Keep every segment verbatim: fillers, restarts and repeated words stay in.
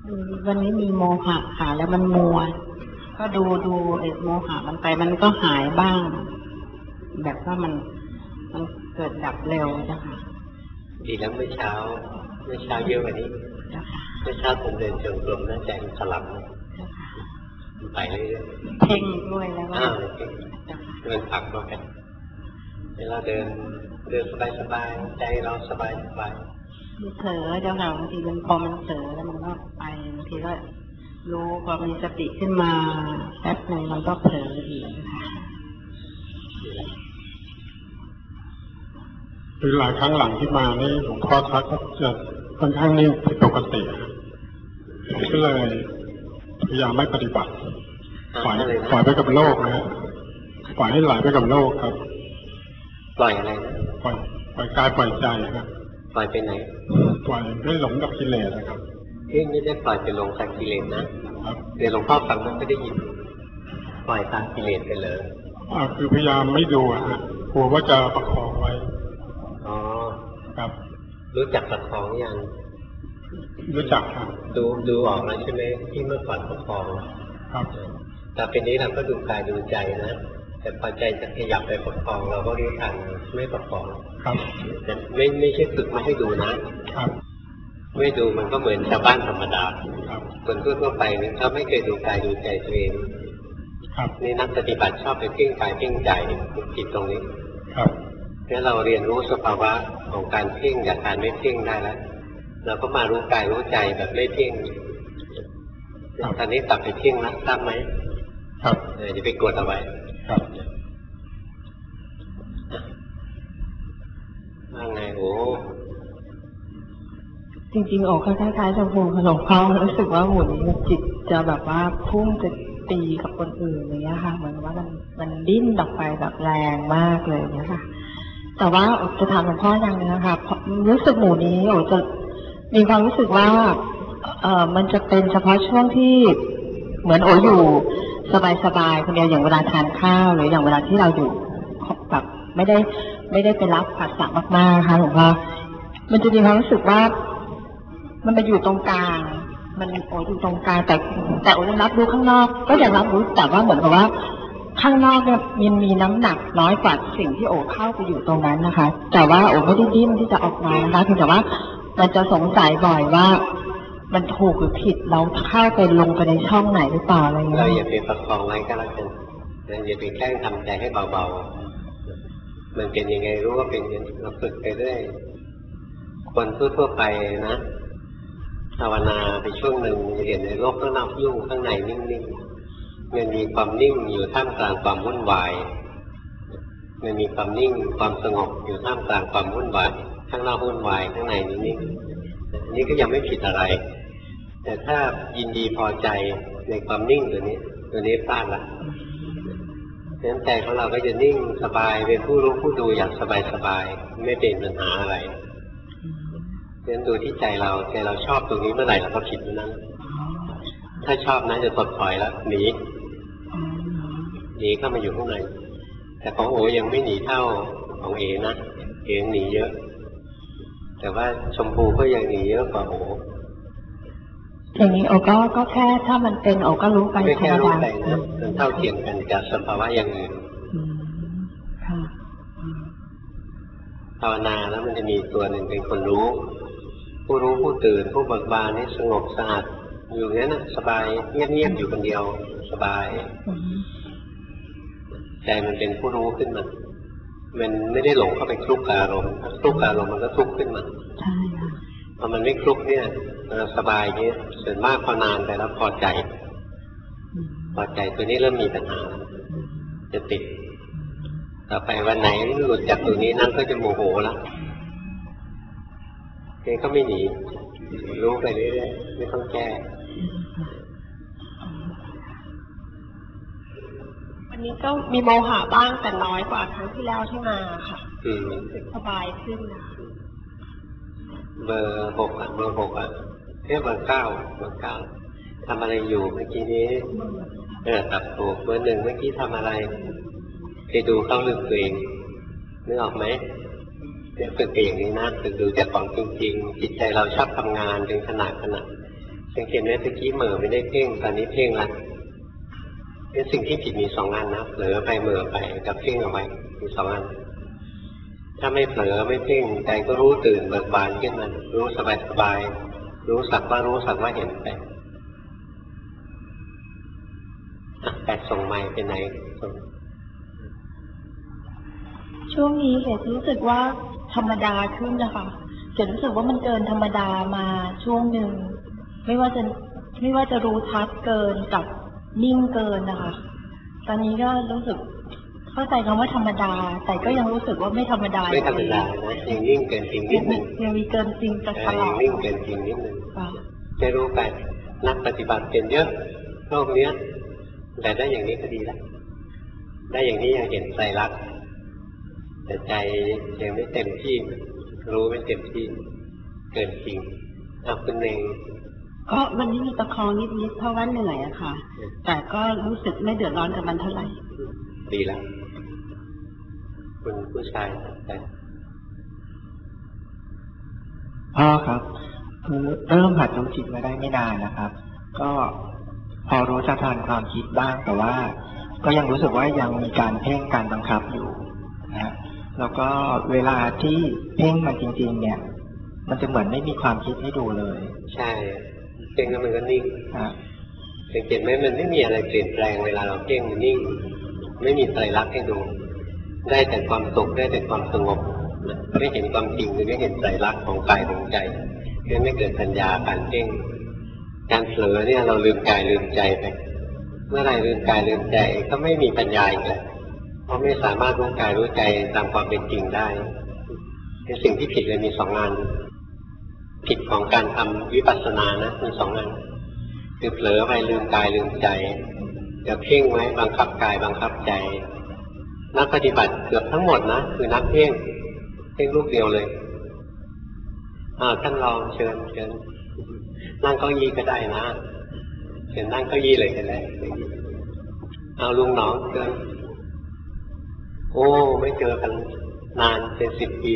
วันนี้มีโมหะค่ะแล้วมันมัวก็ดูดูไอ้โมหะมันไปมันก็หายบ้างแบบว่ามันมันเกิดดับเร็วนะคะดีแล้วเมื่อเช้าเมื่อเช้าเยอะกว่านี้เมื่อเช้าผมเดินจงกรมนั่งใจมันสลับไปเรื่อยๆเพ่งด้วยแล้วอ่าเดินผักมากันเวลาเดินเดินสบายๆใจเราสบายสบายเผลอเจ้าค่ะบางทีมันพอมันเผลอแล้วมันก็ไปบางทีก็รู้พอมีสติขึ้นมาแป๊บหนึ่งมันก็เผลออีกค่ะคือหลายครั้งหลังที่มานี่หลวงพ่อทักก็จะค่อนข้างนิ่งผิดปกติก็เลยพยายามไม่ปฏิบัติปล่อยปล่อยไปกับโลกนะฮะปล่อยให้ไหลไปกับโลกครับปล่อยอะไรนะปล่อยปล่อยกายปล่อยใจครับปล่อยไปไหนปล่อยไม่หลงกับกิเลสนะครับเอ๊ะไม่ได้ปล่อยไปลงทางกิเลสนะครับเดี๋ยวหลวงพ่อฟังมันไม่ได้ยินปล่อยตามกิเลสไปเลยอ่าคือพยายามไม่ดูอะฮะกลัวว่าจะประคองไว้อ๋อครับรู้จักประคองยังรู้จักครับดูดูออกแล้วใช่ไหมที่เมื่อก่อนประคองครับแต่เป็นนี้เราก็ดูกายดูใจนะแต่พอใจจะขยับไปประคองเราก็รู้ทันไม่ประคองครับแต่ไม่ไม่ใช่ฝึกไม่ให้ดูนะครับไม่ดูมันก็เหมือนชาวบ้านธรรมดาคนทั่วไปนี่เขาไม่เคยดูกายดูใจตัวเองนี่นักปฏิบัติชอบไปเพ่งกายเพ่งใจผิดตรงนี้ครับถ้าเราเรียนรู้สภาวะของการเพ่งจากการไม่เพ่งได้แล้วเราก็มารู้กายรู้ใจแบบไม่เพ่งตอนนี้กลับไปเพ่งนะทราบไหมครับจะไปกดเอาไว้ครับว่าไงโอ้จริงๆออกคล้ายๆจะพูดหลวงพ่อรู้สึกว่าหมุนจิตจะแบบว่าพุ่งจะตีกับคนอื่นอย่างเงี้ยค่ะเหมือนว่ามันมันดิ้นออกไปแบบแรงมากเลยเนี่ยค่ะแต่ว่าจะถามหลวงพ่ออย่างนึงนะคะรู้สึกหมู่นี้โอ้จะมีความรู้สึกว่าเออมันจะเป็นเฉพาะช่วงที่เหมือนโออยู่สบายๆคนเดียวอย่างเวลาทานข้าวหรืออย่างเวลาที่เราอยู่แบบไม่ได้ไม่ได้ไปรับผัสสะมากๆค่ะหลวงพ่อมันจะมีความรู้สึกว่ามันไปอยู่ตรงกลางมันโออยู่ตรงกลางแต่แต่โอยังรับรู้ข้างนอกก็ยังรับรู้แต่ว่าเหมือนกับว่าข้างนอกเนี่ยมันมีน้ำหนักน้อยกว่าสิ่งที่โอเข้าไปอยู่ตรงนั้นนะคะแต่ว่าโอไม่ได้ดิ้นที่จะออกมานะคะเพียงแต่ว่ามันจะสงสัยบ่อยว่ามันถูกหรือผิดเราเข้าไปลงไปในช่องไหนหรือเปล่าอะไรเงี้ยเราอย่าไปประคองไว้ก็แล้วกันอย่าไปแกล้งทำใจให้เบาๆมันเป็นยังไงรู้ว่าเป็นยังเราฝึกไปเรื่อยคนทั่วๆไปนะภาวนาไปช่วงหนึ่งจะเห็นในโลกข้างนอกยุ่งข้างในนิ่งๆมันมีความนิ่งอยู่ท่ามกลางความวุ่นวายมันมีความนิ่งความสงบอยู่ท่ามกลางความวุ่นวายข้างนอกวุ่นวายข้างในนิ่งๆนี่ก็ยังไม่ผิดอะไรแต่ถ้ายินดีพอใจในความนิ่งตัวนี้ตัวนี้พลาดละเพราะฉะนั้นใจของเราก็จะนิ่งสบายเป็นผู้รู้ผู้ดูอย่างสบายๆไม่เป็นปัญหาอะไรเพราะฉะนั้นดูที่ใจเราใจเราชอบตรงนี้เมื่อไหร่เราก็ผิดนั้นถ้าชอบนะจะถดถอยแล้วหนีหนีเข้ามาอยู่ข้างในแต่ของโอยังไม่หนีเท่าของเอนะเอหนีเยอะแต่ว่าชมพูก็ยังหนีเยอะกว่าโออย่างนี้โอก็ก็แค่ถ้ามันเป็นโอก็รู้ไปธรรมดามันเท่าเทียมกันกับสภาวะอย่างอื่นภาวนาแล้วมันจะมีตัวหนึ่งเป็นคนรู้ผู้รู้ผู้ตื่นผู้เบิกบานนี่สงบสะอาดอยู่อย่างนั้นสบายเงียบๆอยู่คนเดียวสบายใจมันเป็นผู้รู้ขึ้นมามันไม่ได้หลงเข้าไปคลุกอารมณ์คลุกอารมณ์มันก็ทุกข์ขึ้นมาใช่ค่ะพอมันไม่คลุกเนี่ยสบายเงี้ยส่วนมากพอนานไปแล้วพอใจพอใจตัวนี้เริ่มมีปัญหาจะติดต่อไปวันไหนหลุดจากตัวนี้นั่นก็จะโมโหแล้วเองก็ไม่หนีรู้ไปเรื่อยๆไม่ต้องแก้วันนี้ก็มีโมหะบ้างแต่น้อยกว่าครั้งที่แล้วที่มาค่ะสบายขึ้นนะเบอร์หกอ่ะเบอร์หกอ่ะเทียบเบอร์เก้าเบอร์เก้าทำอะไรอยู่เมื่อกี้นี้เออตัดถูกเบอร์หนึ่งเมื่อกี้ทำอะไรไปดูเข้าลึกตัวเองนึกออกไหมเนี่ยฝึกอย่างนี้นะฝึกดูจากของจริงๆจิตใจเราชอบทำงานเป็นขนาดขนาดสังเกตไหมเมื่อกี้เหม่อไม่ได้เพ่งตอนนี้เพ่งละเป็นสิ่งที่ผิดมีสองอันนะเผลอไปเหม่อไปกับเพ่งเอาไว้มีสองอันถ้าไม่เผลอไม่เพ่งใจก็รู้ตื่นเบิกบานขึ้นมารู้สบายสบายรู้สักว่ารู้สักว่าเห็นไปแต่ส่งไม้ไปไหนช่วงนี้เห็นรู้สึกว่าธรรมดาขึ้นนะคะจะรู้สึกว่ามันเกินธรรมดามาช่วงหนึ่งไม่ว่าจะไม่ว่าจะรู้ชัดเกินกับนิ่งเกินนะคะตอนนี้ก็รู้สึกเข้าใจคำว่าธรรมดาแต่ก็ยังรู้สึกว่าไม่ธรรมดาไม่ธรรมดานะยังนิ่งเกินจริงนิดนึงยังมีเกินจริงกับตลอดนิ่งเกินจริงนิดนึงจะรู้ไปนักปฏิบัติเป็นเยอะโลกนี้แต่ได้อย่างนี้ก็ดีแล้วได้อย่างนี้ยังเห็นใจรักแต่ใจยังไม่เต็มที่รู้ไม่เต็มที่เกินจริงเอาคุณเองก็วันนี้มีประคองนิดๆเพราะว่าเหนื่อยอะค่ะแต่ก็รู้สึกไม่เดือดร้อนกับมันเท่าไหร่ดีแล้วคุณผู้ชายแต่พ่อครับคือเริ่มหัดรู้จิตมาได้ไม่นานนะครับก็พอรู้จักทันความคิดบ้างแต่ว่าก็ยังรู้สึกว่ายังมีการเพ่งการบังคับอยู่นะแล้วก็เวลาที่เพ่งมันจริงๆเนี่ยมันจะเหมือนไม่มีความคิดให้ดูเลยใช่เพ่งแล้วมันก็นิ่งสังเกตไหมมันไม่มีอะไรเปลี่ยนแปลงเวลาเราเพ่งมันนิ่งไม่มีไตรลักษณ์ให้ดูได้แต่ความสุขได้แต่ความสงบไม่เห็นความจริงหรือไม่เห็นไตรลักษณ์ของกายของใจคือไม่เกิดปัญญาการเพ่งการเผลอเนี่ยเราลืมกายลืมใจไปเมื่อไรลืมกายลืมใจก็ไม่มีปัญญาอีกแล้วเพราะไม่สามารถรู้กายรู้ใจตามความเป็นจริงได้เป็นสิ่งที่ผิดเลยมีสองงานผิดของการทำวิปัสสนานะมีสองงานคือเผลอไปลืมกายลืมใจจะเพ่งไว้บังคับกายบังคับใจนักปฏิบัติเกือบทั้งหมดนะคือนักเพ่งเพ่งรูปเดียวเลยอ่าท่านลองเชิญเชิญนั่งเก้าอี้ก็ได้นะเชิญนั่งเก้าอี้เลยก็ได้เอาลุงน้องเชิญโอ้ไม่เจอกันนานเป็นสิบปี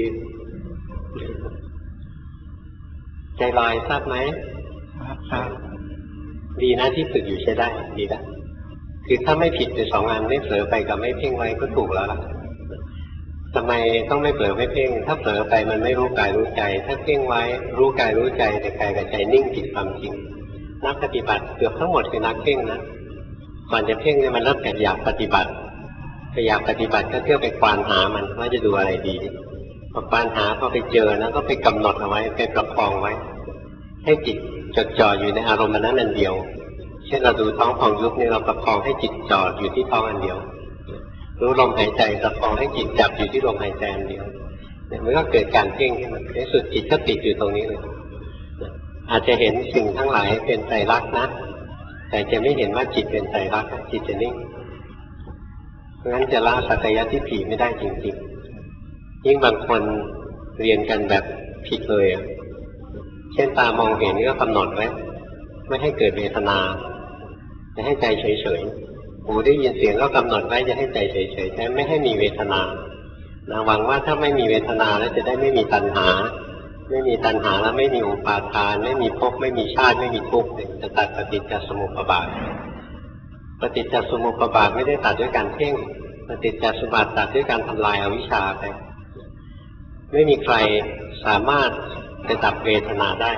ใจลอยทราบไหมครับดีนะที่ฝึกอยู่ใช้ได้ดีนะคือถ้าไม่ผิดในสองงานไม่เผลอไปกับไม่เพ่งไว้ก็ถูกแล้วล่ะทำไมต้องไม่เผลอไม่เพ่งถ้าเผลอไปมันไม่รู้กายรู้ใจถ้าเพ่งไว้รู้กายรู้ใจแต่กายกับใจนิ่งผิดความจริงนักปฏิบัติเกือบทั้งหมดคือนักเพ่งนะก่อนจะเพ่งเนี่ยมันเริ่มจากอยากปฏิบัติพยายามปฏิบัติก็เที่ยวไปควานหามันว่าจะดูอะไรดีพอควานหาพอไปเจอนะก็ไปกำหนดเอาไว้ไปประคองไว้ให้จิตจดจ่ออยู่ในอารมณ์นั้นอันเดียวเช่นเราดูท้องพองยุบเนี่ยเราประคองให้จิตจ่ออยู่ที่ท้องอันเดียวรู้ลมหายใจประคองให้จิตจับอยู่ที่ลมหายใจอันเดียวเนี่ยมันก็เกิดการเพ่งขึ้นมาในสุดจิตก็ติดอยู่ตรงนี้เลยอาจจะเห็นสิ่งทั้งหลายเป็นไตรลักษณ์นะแต่จะไม่เห็นว่าจิตเป็นไตรลักษณ์จิตจะนิ่งเพราะฉะนั้นจะละสักยทิฏฐิไม่ได้จริงๆยิ่งบางคนเรียนกันแบบผิดเลยเช่นตามองเห็นก็กำหนดไว้ไม่ให้เกิดเวทนาจะให้ใจเฉยๆหูได้ยินเสียงก็กำหนดไว้จะให้ใจเฉยๆแต่ไม่ให้มีเวทนานะหวังว่าถ้าไม่มีเวทนาแล้วจะได้ไม่มีตัณหาไม่มีตัณหาแล้วไม่มีอุปาทานไม่มีภพไม่มีชาติไม่มีทุกข์จะตัดปฏิจจสมุปบาทปฏิจจสมุปบาทไม่ได้ตัดด้วยการเพ่งปฏิจจสมุปบาทตัดด้วยการทำลายอวิชชาไปไม่มีใครสามารถจะดับเวทนาได้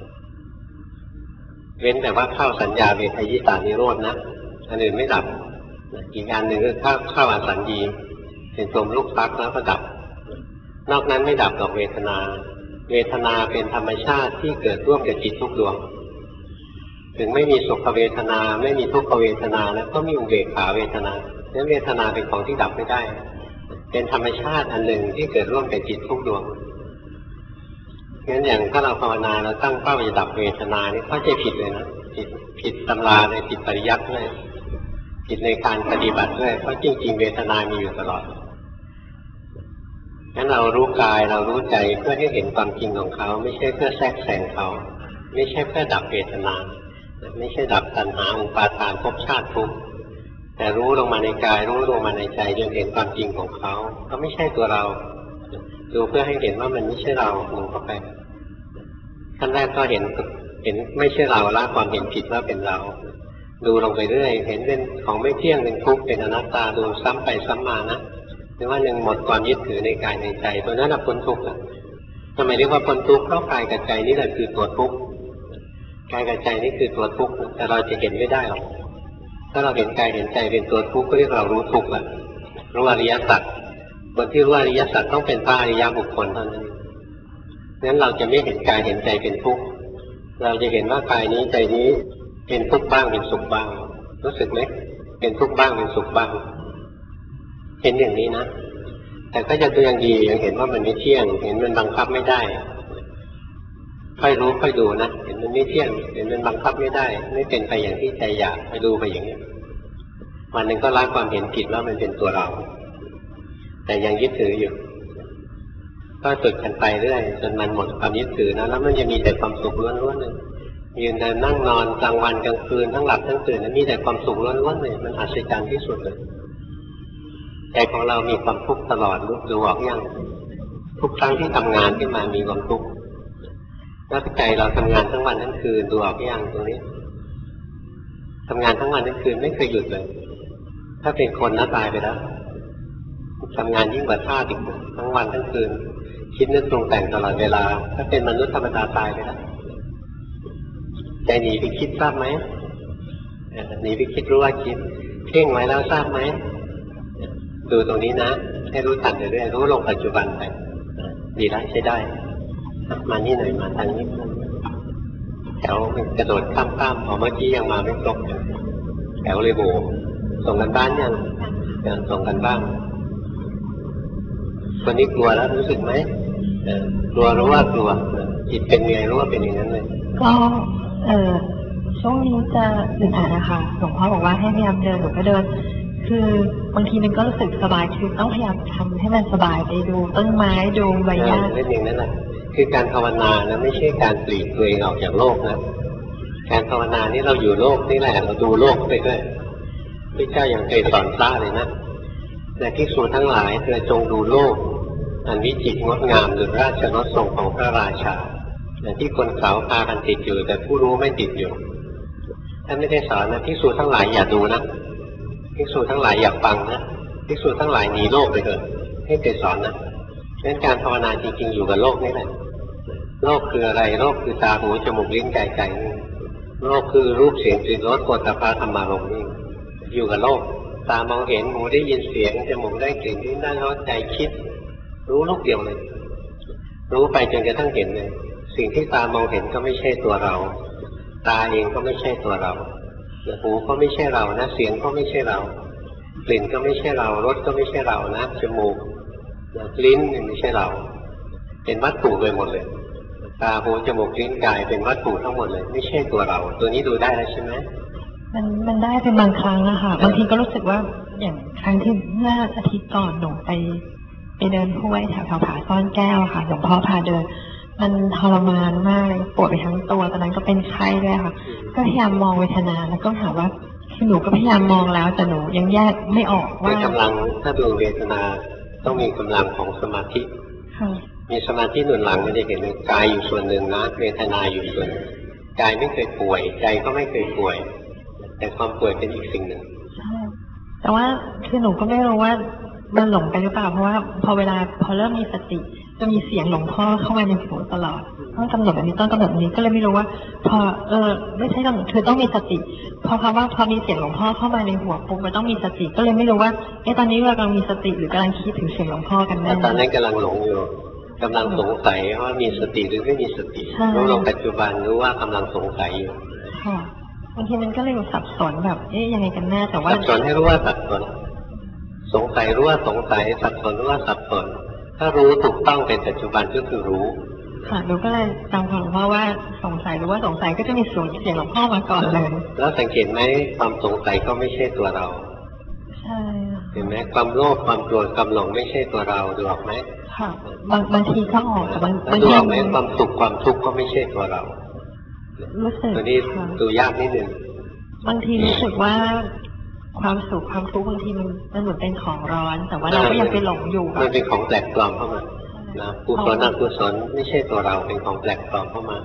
เว้นแต่ว่าเข้าสัญญาเวทยิตานิโรธนะอันอื่นไม่ดับอีกอันหนึ่งก็เข้าเข้าอสัญญีเป็นลมลูกฟักแล้วก็ดับนอกนั้นไม่ดับหรอกเวทนาเวทนาเป็นธรรมชาติที่เกิดร่วมกับจิตทุกดวงถึงไม่มีสุขเวทนาไม่มีทุกขเวทนาแล้วก็มีอุเบกขาเวทนานั้นเวทนาเป็นของที่ดับไม่ได้เป็นธรรมชาติอันหนึ่งที่เกิดร่วมกับจิตทุกดวงงั้นอย่างถ้าเราภาวนาเราตั้งเป้าจะดับเวทนานี่เข้าใจผิดเลยนะผิดผิดตำราเลยผิดปริยัติด้วยผิดในการปฏิบัติด้วยเพราะจริงๆเวทนามีอยู่ตลอดงั้นเรารู้กายเรารู้ใจเพื่อให้เห็นความจริงของเขาไม่ใช่เพื่อแทรกแซงเขาไม่ใช่เพื่อดับเวทนาไม่ใช่ดับตัณหาอุปาทานภพชาติทุกข์แต่รู้ลงมาในกายรู้ลงมาในใจจนเห็นความจริงของเขาเขาไม่ใช่ตัวเราดูเพื่อให้เห็นว่ามันไม่ใช่เราลงเข้าไปขั้นแรกก็เห็นห็นไม่ใช่เราละความเห็นผิดว่าเป็นเราดูลงไปเรื่อยเห็นเป็นของไม่เที่ยงเป็นทุกข์เป็นอนัตตาดูซ้ำไปซ้ำมานะหรือว่าหนึ่งหมดความยึดถือในกายในใจตัวนั้นพ้นทุกข์ละทำไมเรียกว่าพ้นทุกข์เพราะกายกับใจนี่แหละคือตัวทุกข์กายกับใจนี่คือตัวทุกข์แต่เราจะเห็นไม่ได้หรอกถ้าเราเห็นกายเห็นใจเป็นตัวทุกข์ก็เรียกเรารู้ทุกข์ละรู้อริยสัจคนที่รู้อริยสัจต้องเป็นพระอริยบุคคลเท่านั้นงั้นเราจะไม่เห็นกายเห็นใจเป็นทุกข์เราจะเห็นว่ากายนี้ใจนี้เป็นทุกข์บ้างเป็นสุขบ้างรู้สึกไหมเป็นทุกข์บ้างเป็นสุขบ้างเห็นอย่างนี้นะแต่ก็จะตัวอย่างดียังเห็นว่ามันไม่เที่ยงเห็นมันบังคับไม่ได้ค่อยรู้ค่อยดูนะเห็นมันไม่เที่ยงเห็นมันบังคับไม่ได้ไม่เป็นไปอย่างที่ใจอยากไปดูไปอย่างนี้วันหนึ่งก็ละความเห็นผิดว่ามันเป็นตัวเราแต่ยังยึดถืออยู่ก็ฝึกกันไปเรื่อยจนมันหมดความยึดถือนะแล้วมันจะมีแต่ความสุขล้วนๆเลยยืนเดินนั่งนอนกลางวันกลางคืนทั้งหลับทั้งตื่นมีแต่ความสุขล้วนๆเลยมันอัศจรรย์ที่สุดเลยใจของเรามีความทุกข์ตลอดรู้ดูออกยังทุกครั้งที่ทำงานขึ้นมามีความทุกข์แล้วใจเราทำงานทั้งวันทั้งคืนดูออกยังตรงนี้ทำงานทั้งวันทั้งคืนไม่เคยหยุดเลยถ้าเป็นคนน่าตายไปแล้วทำงานยิ่งกว่าทาสอีกทั้งวันทั้งคืนคิดนึกปรุงแต่งตลอดเวลาถ้าเป็นมนุษย์ธรรมดาตายไปแล้วใจหนีไปคิดทราบไหมหนีไปคิดรู้ว่าคิดเพ่งไว้แล้วทราบไหมดูตรงนี้นะให้รู้ทันเรื่อยๆรู้ลงปัจจุบันไปดีแล้วใช้ได้มานี่หน่อยมาทางนี้แถวกระโดดข้ามๆพอเมื่อกี้ยังมาไม่ครบแถวเลยโบส่งกันบ้านยังยังส่งกันบ้างคนนี้กลัวแล้วรู้สึกไหมกลัวรู้ว่ากลัวจิตเป็นไงรู้ว่าเป็นอย่างนั้นเลยก็เออช่วงนี้จะอึดอัดนะคะหลวงพ่อบอกว่าให้พยายามเดินหนูก็เดินคือบางทีมันก็รู้สึกสบายคือต้องพยายามทำให้มันสบายไปดูต้นไม้ดูใบหญ้านั่นเองนั่นแหละคือการภาวนานะไม่ใช่การปลีกตัวเองออกจากโลกนะการภาวนานี่เราอยู่โลกนี่แหละเราดูโลกไปด้วยพระเจ้ายังเคยสอนพระเลยนะแต่ภิกษุทั้งหลายเธอจงดูโลกอันวิจิตรงดงามหรือราชรสทรงของพระราชาแต่ที่คนเขาพากันติดอยู่แต่ผู้รู้ไม่ติดอยู่ท่านไม่ได้สอนนะภิกษุทั้งหลายอย่าดูนะภิกษุทั้งหลายอย่าฟังนะภิกษุทั้งหลายหนีโลกไปเถอะให้เคยสอนนะดังนั้นการภาวนาจริงๆอยู่กับโลกนี่แหละโลกคืออะไรโลกคือตาหูจมูกลิ้นกายใจนี่โลกคือรูปเสียงกลิ่นรสโผฏฐัพพะธรรมารมณ์นี่อยู่กับโลกตามองเห็นหูได้ยินเสียงจมูกได้กลิ่นลิ้นได้รสใจคิดรู้ลูกเดียวเลยรู้ไปจนกระทั่งเห็นเลยสิ่งที่ตามองเห็นก็ไม่ใช่ตัวเราตาเองก็ไม่ใช่ตัวเราหูก็ไม่ใช่เรานะเสียงก็ไม่ใช่เรากลิ่นก็ไม่ใช่เรารสก็ไม่ใช่เรานะจมูกลิ้นไม่ใช่เราเป็นวัตถุไปหมดเลยตาหูจมูกลิ้นกายเป็นวัตถุทั้งหมดเลยไม่ใช่ตัวเราตัวนี้ดูได้แล้วใช่ไหมมันมันได้เป็นบางครั้งนะคะบางทีก็รู้สึกว่าอย่างครั้งที่เมื่ออาทิตย์ก่อนหนูไปไปเดินห้วยแถวแถวผาซ่อนแก้วค่ะหลวงพ่อพาเดินมันทรมานมากเลยปวดไปทั้งตัวตอนนั้นก็เป็นไข้ด้วยค่ะก็พยายามมองเวทนาแล้วก็ถามว่าคือหนูก็พยายามมองแล้วแต่หนูยังแยกไม่ออกว่ามีกำลังถ้าดูเวทนาต้องมีกำลังของสมาธิมีสมาธิหนุนหลังมันจะเห็นกายอยู่ส่วนหนึ่งนะเวทนาอยู่ส่วนกายไม่เคยป่วยใจก็ไม่เคยป่วยแต่ความป่วยเป็นอีกสิ่งหนึ่งใช่แต่ว่าคือหนูก็ไม่รู้ว่ามันหลงไปหรือเปล่าเพราะว่าพอเวลาพอเริ่มมีสติจะมีเสียงหลวงพ่อเข้ามาในหูตลอดต้องกำหนดแบบนี้ต้องกำหนดแบบนี้ก็เลยไม่รู้ว่าพอเออไม่ใช่กำหนดคือต้องมีสติพอคำว่าพอมีเสียงหลวงพ่อเข้ามาในหัวปุ๊บมันต้องมีสติก็เลยไม่รู้ว่าเอ๊ะตอนนี้เรากำลังมีสติหรือกำลังคิดถึงเสียงหลวงพ่อกันแน่ตอนนั้นกำลังหลงอยู่กำลังสงสัยว่ามีสติหรือไม่มีสติรู้ลงปัจจุบันรู้ว่ากำลังสงสัยอยู่ค่ะบางทีมันก็เลยสับสนแบบเอ๊ะยังไงกันแน่แต่ว่าสับสนให้รู้ว่าสับสนสงสัยรู้ว่าสงสัยสับสนรู้ว่าสับสนถ้ารู้ถูกต้องเป็นปัจจุบันก็คือรู้ค่ะหนูก็เลยจำของหลวงพ่อว่าสงสัยรู้ว่าสงสัยก็จะมีเสียงหลวงพ่อมาก่อนเลยแล้วสังเกตไหมความสงสัยก็ไม่ใช่ตัวเราใช่เห็นไหมความโลภความโกรธความหลงไม่ใช่ตัวเราดูออกไหมค่ะบางบางทีก็ออกแต่บางบางทีดูออกไหมความสุขความทุกข์ก็ไม่ใช่ตัวเรารู้สึกตัวนี้ดูยากนิดนึงบางทีรู้สึกว่าความสุขความทุกข์บางทีมันมันเหมือนเป็นของร้อนแต่ว่าเราก็ยังไปหลงอยู่มันเป็นของแปลกปลอมเข้ามานะกุศลอกุศลไม่ใช่ตัวเราเป็นของแปลกปลอมเข้ามา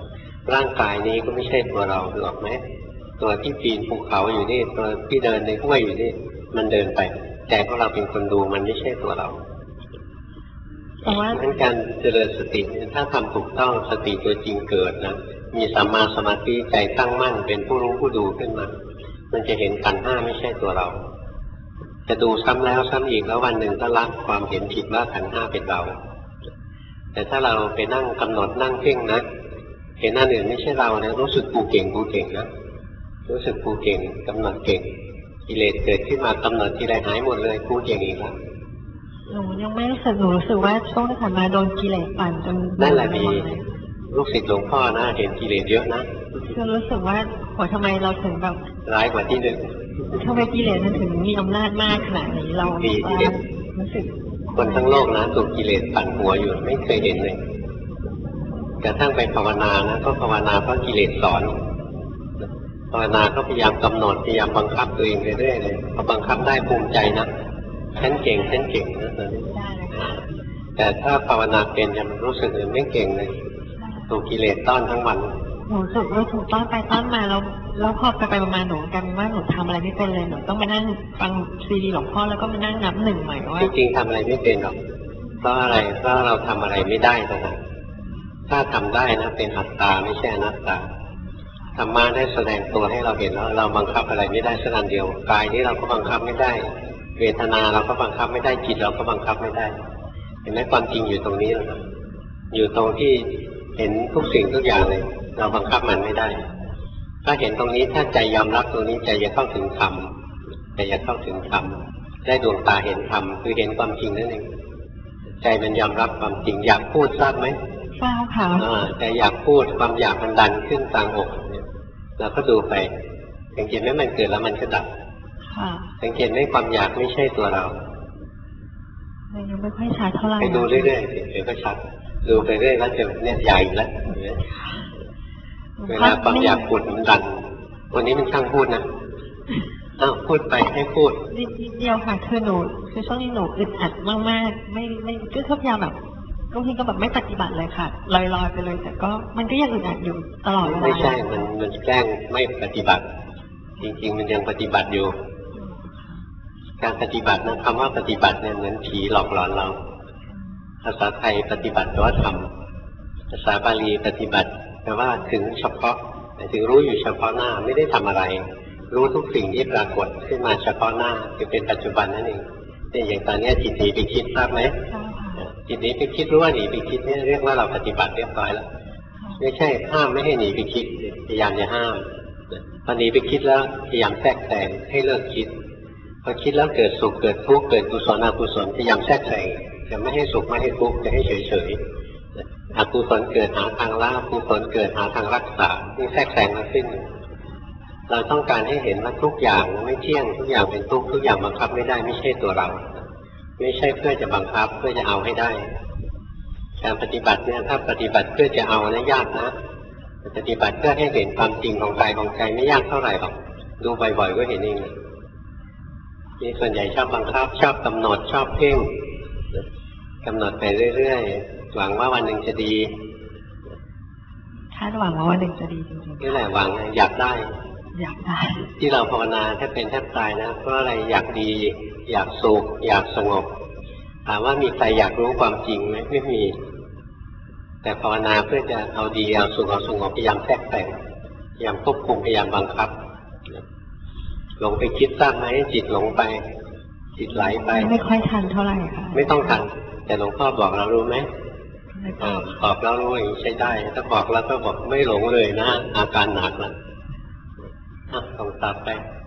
ร่างกายนี้ก็ไม่ใช่ตัวเราหรอกไหมตัวที่ปีนภูเขาอยู่นี่ตัวที่เดินในห้วยอยู่นี่มันเดินไปแต่พวกเราเป็นคนดูมันไม่ใช่ตัวเราแต่ว่างั้นการเจริญสติถ้าทำถูกต้องสติตัวจริงเกิดนะมีสัมมาสมาธิใจตั้งมั่นเป็นผู้รู้ผู้ดูขึ้นมามันจะเห็นขันธ์ห้าไม่ใช่ตัวเราจะดูซ้ำแล้วซ้ำอีกแล้ววันหนึ่งก็ละความเห็นผิดว่าขันธ์ห้าเป็นเราแต่ถ้าเราไปนั่งกำหนดนั่งเพ่งนะเห็นอันอื่นไม่ใช่เรานะรู้สึกกูเก่งกูเก่งนะรู้สึกกูเก่งกำหนดเก่งกิเลสเกิดขึ้นมากำหนดทีไรหายหมดเลยกูเก่งอีกแล้วหนูยังไม่รู้สึกหนูรู้สึกว่าช่วงที่ผ่านมาโดนกิเลสปั่นจนนั่นแหละมีลูกศิษย์หลวงพ่อนะเห็นกิเลสเยอะนะคือรู้สึกว่าโหทำไมเราถึงแบบร้ายกว่าที่หนึ่งทำไมกิเลสมันถึงมีอำนาจมากขนาดนี้เรารู้สึกคนทั้งโลกนะถูกกิเลสปั่นหัวอยู่ไม่เคยเห็นเลยกระทั่งไปภาวนานะก็ภาวนาเพราะกิเลสสอนภาวนาก็พยายามกำหนดพยายามบังคับตัวเองเรื่อยๆเลยพอบังคับได้ภูมิใจนะฉันเก่งฉันเก่งนะตอนนี้แต่ถ้าภาวนาเป็นจะรู้สึกเลยไม่เก่งเลยถูกกิเลสต้อนทั้งวันหนูรู้สึกว่าถูกต้อนไปต้อนมาแล้วแล้วพอไปไปประมาณหนูกันว่าหนูทำอะไรไม่เป็นเลยหนูต้องมานั่งฟังซีดีหลวงพ่อแล้วก็มานั่งนับหนึ่งใหม่ว่าจริงๆทำอะไรไม่เป็นหรอกเพราะอะไรเพราะเราทำอะไรไม่ได้ตรงนั้นถ้าทำได้นะเป็นอัตตาไม่ใช่อนัตตาธรรมะได้แสดงตัวให้เราเห็นแล้วเราบังคับอะไรไม่ได้สักอันเดียวกายนี้เราก็บังคับไม่ได้เวทนาเราก็บังคับไม่ได้จิตเราก็บังคับไม่ได้เห็นไหมความจริงอยู่ตรงนี้แล้วนะอยู่ตรงที่เห็นทุกสิ่งทุกอย่างเลยเราบังคับมันไม่ได้ถ้าเห็นตรงนี้ถ้าใจยอมรับตรงนี้ใจจะเข้าถึงธรรมใจจะเข้าถึงธรรมได้ดวงตาเห็นธรรมคือเห็นความจริงนั่นเองใจมันยอมรับความจริงอยากพูดทราบไหมทราบค่ะใจอยากพูดความอยากมันดันขึ้นกลางอกเราก็ดูไปสังเกตไหมมันเกิดแล้วมันก็ดับสังเกตไหมความอยากไม่ใช่ตัวเรายังไม่ค่อยชัดเท่าไหร่ไปดูเรื่อยๆเดี๋ยวก็ชัดดูไปเรื่อยแล้วจะเนี่ยใหญ่แล้วเวลาความอยากพูดมันดันวันนี้มันช่างพูดนะอ้าวพูดไปให้พูดนิดเดียวค่ะคือหนูคือช่วงนี้หนูอึดอัดมากๆไม่ไม่ก็พยายามแบบบางทีก็แบบไม่ปฏิบัติเลยค่ะลอยๆไปเลยแต่ก็มันก็ยังอึดอัดอยู่ตลอดเวลาไม่ใช่มันมันแกล้งไม่ปฏิบัติจริงๆมันยังปฏิบัติอยู่การปฏิบัตินะคำว่าปฏิบัติเนี่ยเหมือนผีหลอกหลอนเราภาษาไทยปฏิบัติแปลว่าทำภาษาบาลีปฏิบัติแปลว่าถึงเฉพาะถึงรู้อยู่เฉพาะหน้าไม่ได้ทำอะไรรู้ทุกสิ่งที่ปรากฏขึ้นมาเฉพาะหน้าคือเป็นปัจจุบันนั่นเองเนี่ยอย่างตอนนี้จิตหนีไปคิดทราบไหมจิตหนีไปคิดรู้ว่าหนีไปคิดเนี่ยเรียกว่าเราปฏิบัติเรียบร้อยแล้วไม่ใช่ห้ามไม่ให้หนีไปคิดพยายามจะห้ามพอหนีไปคิดแล้วพยายามแทรกแซงให้เลิกคิดพอคิดแล้วเกิดสุขเกิดทุกข์เกิดกุศลอกุศลพยายามแทรกแซงจะไม่ให้สุขไม่ให้ทุกข์จะให้เฉยเฉยอกุศลเกิดหาทางละกุศลเกิดหาทางรักษานี่แทรกแซงมาขึ้นเราต้องการให้เห็นว่าทุกอย่างไม่เที่ยงทุกอย่างเป็นทุกข์ทุกอย่างบังคับไม่ได้ไม่ใช่ตัวเราไม่ใช่เพื่อจะบังคับเพื่อจะเอาให้ได้การปฏิบัติเนี่ยถ้าปฏิบัติเพื่อจะเอานะยากนะปฏิบัติเพื่อให้เห็นความจริงของกายของใจไม่ยากเท่าไหร่หรอกดูบ่อยๆก็เห็นเองนี่ส่วนใหญ่ชอบบังคับชอบกำหนดชอบเพ่งกำหนดไปเรื่อยๆหวังว่าวันหนึ่งจะดีคาดหวังว่าวันหนึ่งจะดีจริงๆนี่แหละหวังอยากได้อยากได้ที่เราภาวนาแทบเป็นแทบตายนะเพราะอะไรอยากดีอยากสุขอยากสงบถามว่ามีใครอยากรู้ความจริงไหมไม่มีแต่ภาวนาเพื่อจะเอาดีเอาสุขเอาสงบพยายามแทรกแต่งพยายามควบคุมพยายามบังคับหลงไปคิดทราบไหมจิตหลงไปจิตไหลไปไม่ค่อยทันเท่าไหร่ค่ะไม่ต้องทันแต่หลวงพ่อบอกเรารู้ไหมบอกเรารู้อย่างนี้ใช้ได้ถ้าบอกแล้วก็บอกไม่หลงเลยนะอาการหนักแล้วต้องตามไป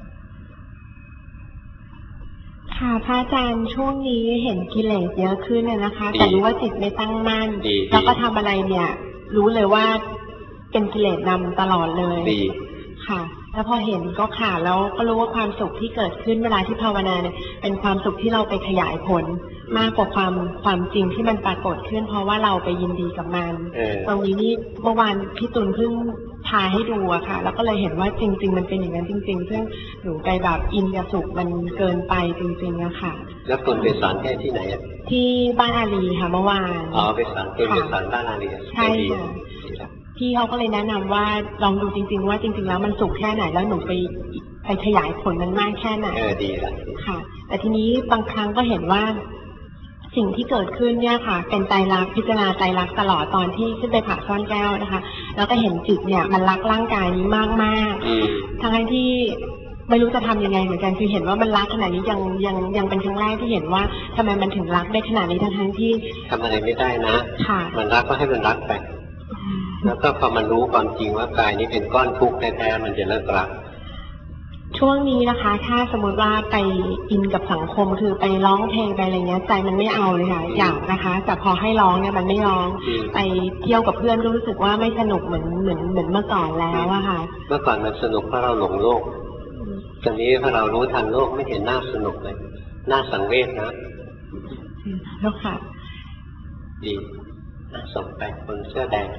ค่ะพระอาจารย์ช่วงนี้เห็นกิเลสเยอะขึ้นเลยนะคะแต่รู้ว่าจิตไม่ตั้งมั่นแล้วก็ทำอะไรเนี่ยรู้เลยว่าเป็นกิเลสนำตลอดเลยค่ะแล้วพอเห็นก็ค่ะแล้วก็รู้ว่าความสุขที่เกิดขึ้นเวลาที่ภาวนาเนี่ยเป็นความสุขที่เราไปขยายผลมากกว่าความความจริงที่มันปรากฏขึ้นเพราะว่าเราไปยินดีกับมันตรงนี้นี่เมื่อวานพี่ตุลเพิ่งพาให้ดูอะค่ะแล้วก็เลยเห็นว่าจริงๆมันเป็นอย่างนั้นจริงๆซึ่งหนูไปแบบอินกับสุขมันเกินไปจริงๆอะค่ะแล้วตุลไปสอนแค่ที่ไหนที่บ้านอาลีค่ะเมื่อวานอ๋อไปสอนตุลไปสอนบ้านอาลีใช่ค่ะพี่เขาก็เลยแนะนำว่าลองดูจริงๆว่าจริงๆแล้วมันสุขแค่ไหนแล้วหนูไปไปขยายผลมันมากแค่ไหนเออดีละค่ะแต่ทีนี้บางครั้งก็เห็นว่าสิ่งที่เกิดขึ้นเนี่ยค่ะเป็นไตรลักษณ์พิจารณาไตรลักษณ์ตลอดตอนที่ขึ้นไปผ่าซ่อนแก้วนะคะแล้วก็เห็นจิตเนี่ยมันรักร่างกายนี้มากๆทั้งที่ไม่รู้จะทำยังไงเหมือนกันคือเห็นว่ามันรักขนาดนี้ยังยังยังเป็นครั้งแรกที่เห็นว่าทำไมมันถึงรักได้ขนาดนี้ทั้งทั้งที่ทำอะไรไม่ได้นะค่ะมันรักก็ให้มันรักไปแล้วก็พอมันรู้ความจริงว่ากายนี้เป็นก้อนทุกข์แท้ๆมันจะเลิกรักช่วงนี้นะคะถ้าสมมติว่าไปอินกับสังคมคือไปร้องเพลงไปอะไรเงี้ยใจมันไม่เอาเลยค่ะอยากนะคะแต่พอให้ร้องเนี่ยมันไม่ร้องไปเที่ยวกับเพื่อนก็รู้สึกว่าไม่สนุกเหมือนเหมือนเหมือนเมื่อก่อนแล้วอะค่ะเมื่อก่อนมันสนุกเพราะเราหลงโลกตอนนี้พอเรารู้ทันโลกไม่เห็นน่าสนุกเลยน่าสังเวชนะแล้วค่ะดีส่งไปคนเสื้อแดง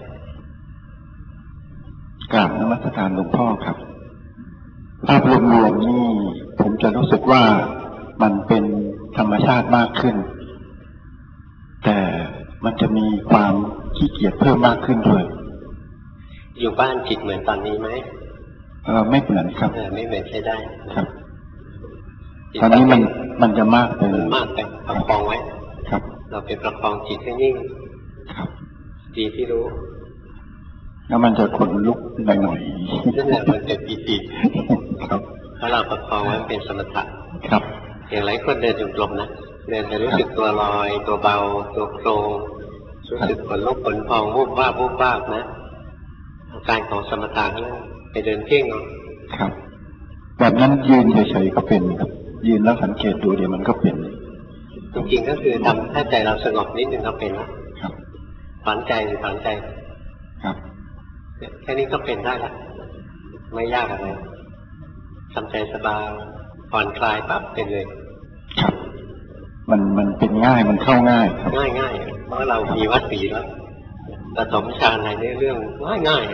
กราบนมัสการหลวงพ่อครับภาพรวมๆนี่ผมจะรู้สึกว่ามันเป็นธรรมชาติมากขึ้นแต่มันจะมีความขี้เกียจเพิ่มมากขึ้นด้วยอยู่บ้านจิตเหมือนตอนนี้ไหมเออไม่เหมือนครับเออไม่เหมือนใช้ได้ครับตอนนี้มันมันจะมากไปมากไปประคองไว้ครับเราไปประคองจิตให้นิ่งครับดีที่รู้แล้วมันจะขนลุกหน่อยๆนั่นแหละมันเป็นปีติครับถ้าเราประคองไว้เป็นสมถะครับอย่างไรคนเดินจงกรมนะเดินจะรู้สึกตัวลอยตัวเบาตัวโครงรู้สึกขนลุกขนพองวูบวาบวูบวาบนะอาการของสมถะนั่นไปเดินเพ่งเนาะครับแบบนั้นยืนเฉยๆก็เป็นครับยืนแล้วสังเกตดูเดี๋ยวมันก็เป็นจริงๆก็คือทำให้ใจเราสงบนิดนึงก็เป็นแล้วครับฝันใจหรือฝันใจครับแค่นี้ก็เป็นได้ละไม่ยากอะไรทำใจสบายผ่อนคลายปั๊บเป็นเลยครับมันมันเป็นง่ายมันเข้าง่ายครับง่ายง่ายเพราะเรามีวัดสีแล้วแต่สมฌานอะไรในเรื่องง่ายง่าย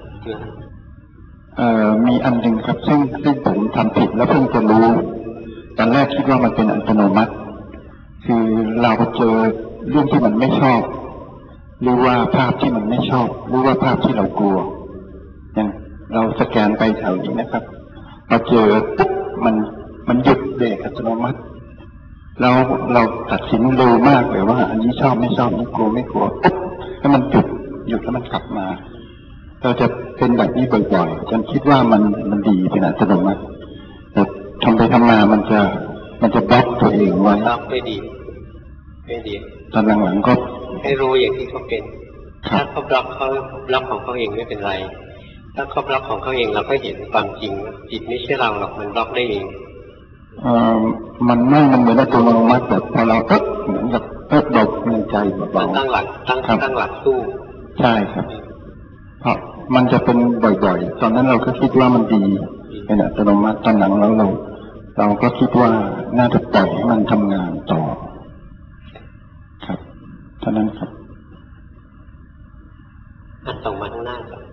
เอ่อมีอันหนึ่งครับซึ่งซึ่งผมทำผิดแล้วเพิ่งจะรู้ตอนแรกคิดว่ามันเป็นอัตโนมัติคือเราเจอเรื่องที่มันไม่ชอบหรือว่าภาพที่มันไม่ชอบหรือว่าภาพที่เรากลัวอย่างเราสแกนไปแถวนี้นะครับเราเจอปุ๊บมันมันหยุดเบรกอัตโนมัติแล้วเราตัดสินเร็วมากเลยว่าอันนี้ชอบไม่ชอบนี่กลัวไม่กลัวปุ๊บแล้วมันหยุดหยุดแล้วมันกลับมาเราจะเป็นแบบนี้บ่อยๆจนคิดว่ามันมันดีเป็นอัตโนมัติแต่ทำไปทำมามันจะมันจะบล็อกตัวเองไว้บล็อกไม่ดีไม่ดีตอนหลังๆก็ให้รู้อย่างที่เขาเป็นถ้าเขาบล็อกเขาบล็อกของเขาเองไม่เป็นไรถ้าเขาบล็อกของเขาเองเราก็เห็นความจริงจิตไม่ใช่เราหรอกมันบล็อกได้เองเอ่อมันไม่มันเหมือนอัตโนมัติแบบพอเราเอ๊ะเหมือนกับเอ๊ะดอกในใจเบาๆตั้งหลักตั้งตั้งหลักสู้ใช่ครับเพราะมันจะเป็นบ่อยๆตอนนั้นเราก็คิดว่ามันดีเป็นอัตโนมัติตอนหลังแล้วเราเราก็คิดว่าน่าจะปล่อยให้มันทำงานต่อครับเท่านั้นครับอันส่งมาข้างหน้าก่อน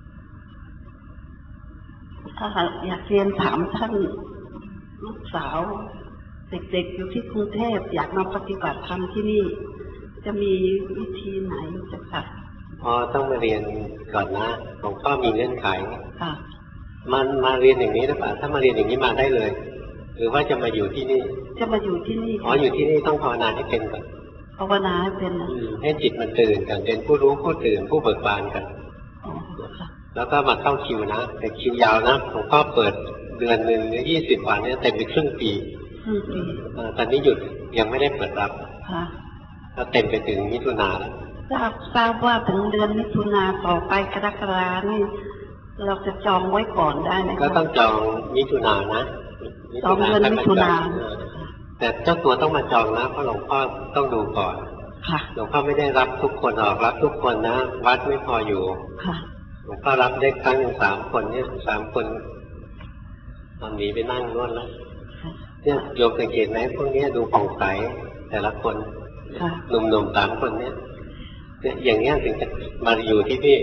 ถ้าอยากเรียนถามท่านลูกสาวเด็กๆอยู่ที่กรุงเทพอยากมาปฏิบัติธรรมที่นี่จะมีวิธีไหนจะค่ะอ๋อต้องมาเรียนก่อนนะหลวงพ่อมีเงื่อนไขค่ะมันมาเรียนอย่างนี้หรือเปล่าถ้ามาเรียนอย่างนี้มาได้เลยหรือว่าจะมาอยู่ที่นี่จะมาอยู่ที่นี่อ๋ออยู่ที่นี่ต้องภาวนาให้เป็นก่อนภาวนาให้เป็นนะให้จิตมันตื่นกันเป็นผู้รู้ผู้ตื่นผู้เบิกบานกันแล้วก็มาเข้าคิวนะแต่คิวยาวนะหลวงพ่อเปิดเดือนหนึ่งหรือยี่สิบวันเนี่ยเต็มไปครึ่งปีตอนนี้หยุดยังไม่ได้เปิดรับแล้วเต็มไปถึงมิถุนาแล้วทราบทราบว่าถึงเดือนมิถุนาต่อไปกรกฎานี่เราจะจองไว้ก่อนได้ไหมก็ต้องจองมิถุนานะจองเดือนมิถุนาแต่เจ้าตัวต้องมาจองนะเพราะหลวงพ่อต้องดูก่อนหลวงพ่อไม่ได้รับทุกคนออกรับทุกคนนะวัดไม่พออยู่หลวงพ่อรับได้ครั้งหนึ่งสามคนเนี่ยสามคนตอนนี้ไปนั่งนู่นแล้วเนี่ยโยมสังเกตไหมพวกนี้ดูผ่องใสแต่ละคนหนุ่มๆสามคนเนี่ยเนี่ยอย่างเงี้ยถึงจะมาอยู่ที่พี่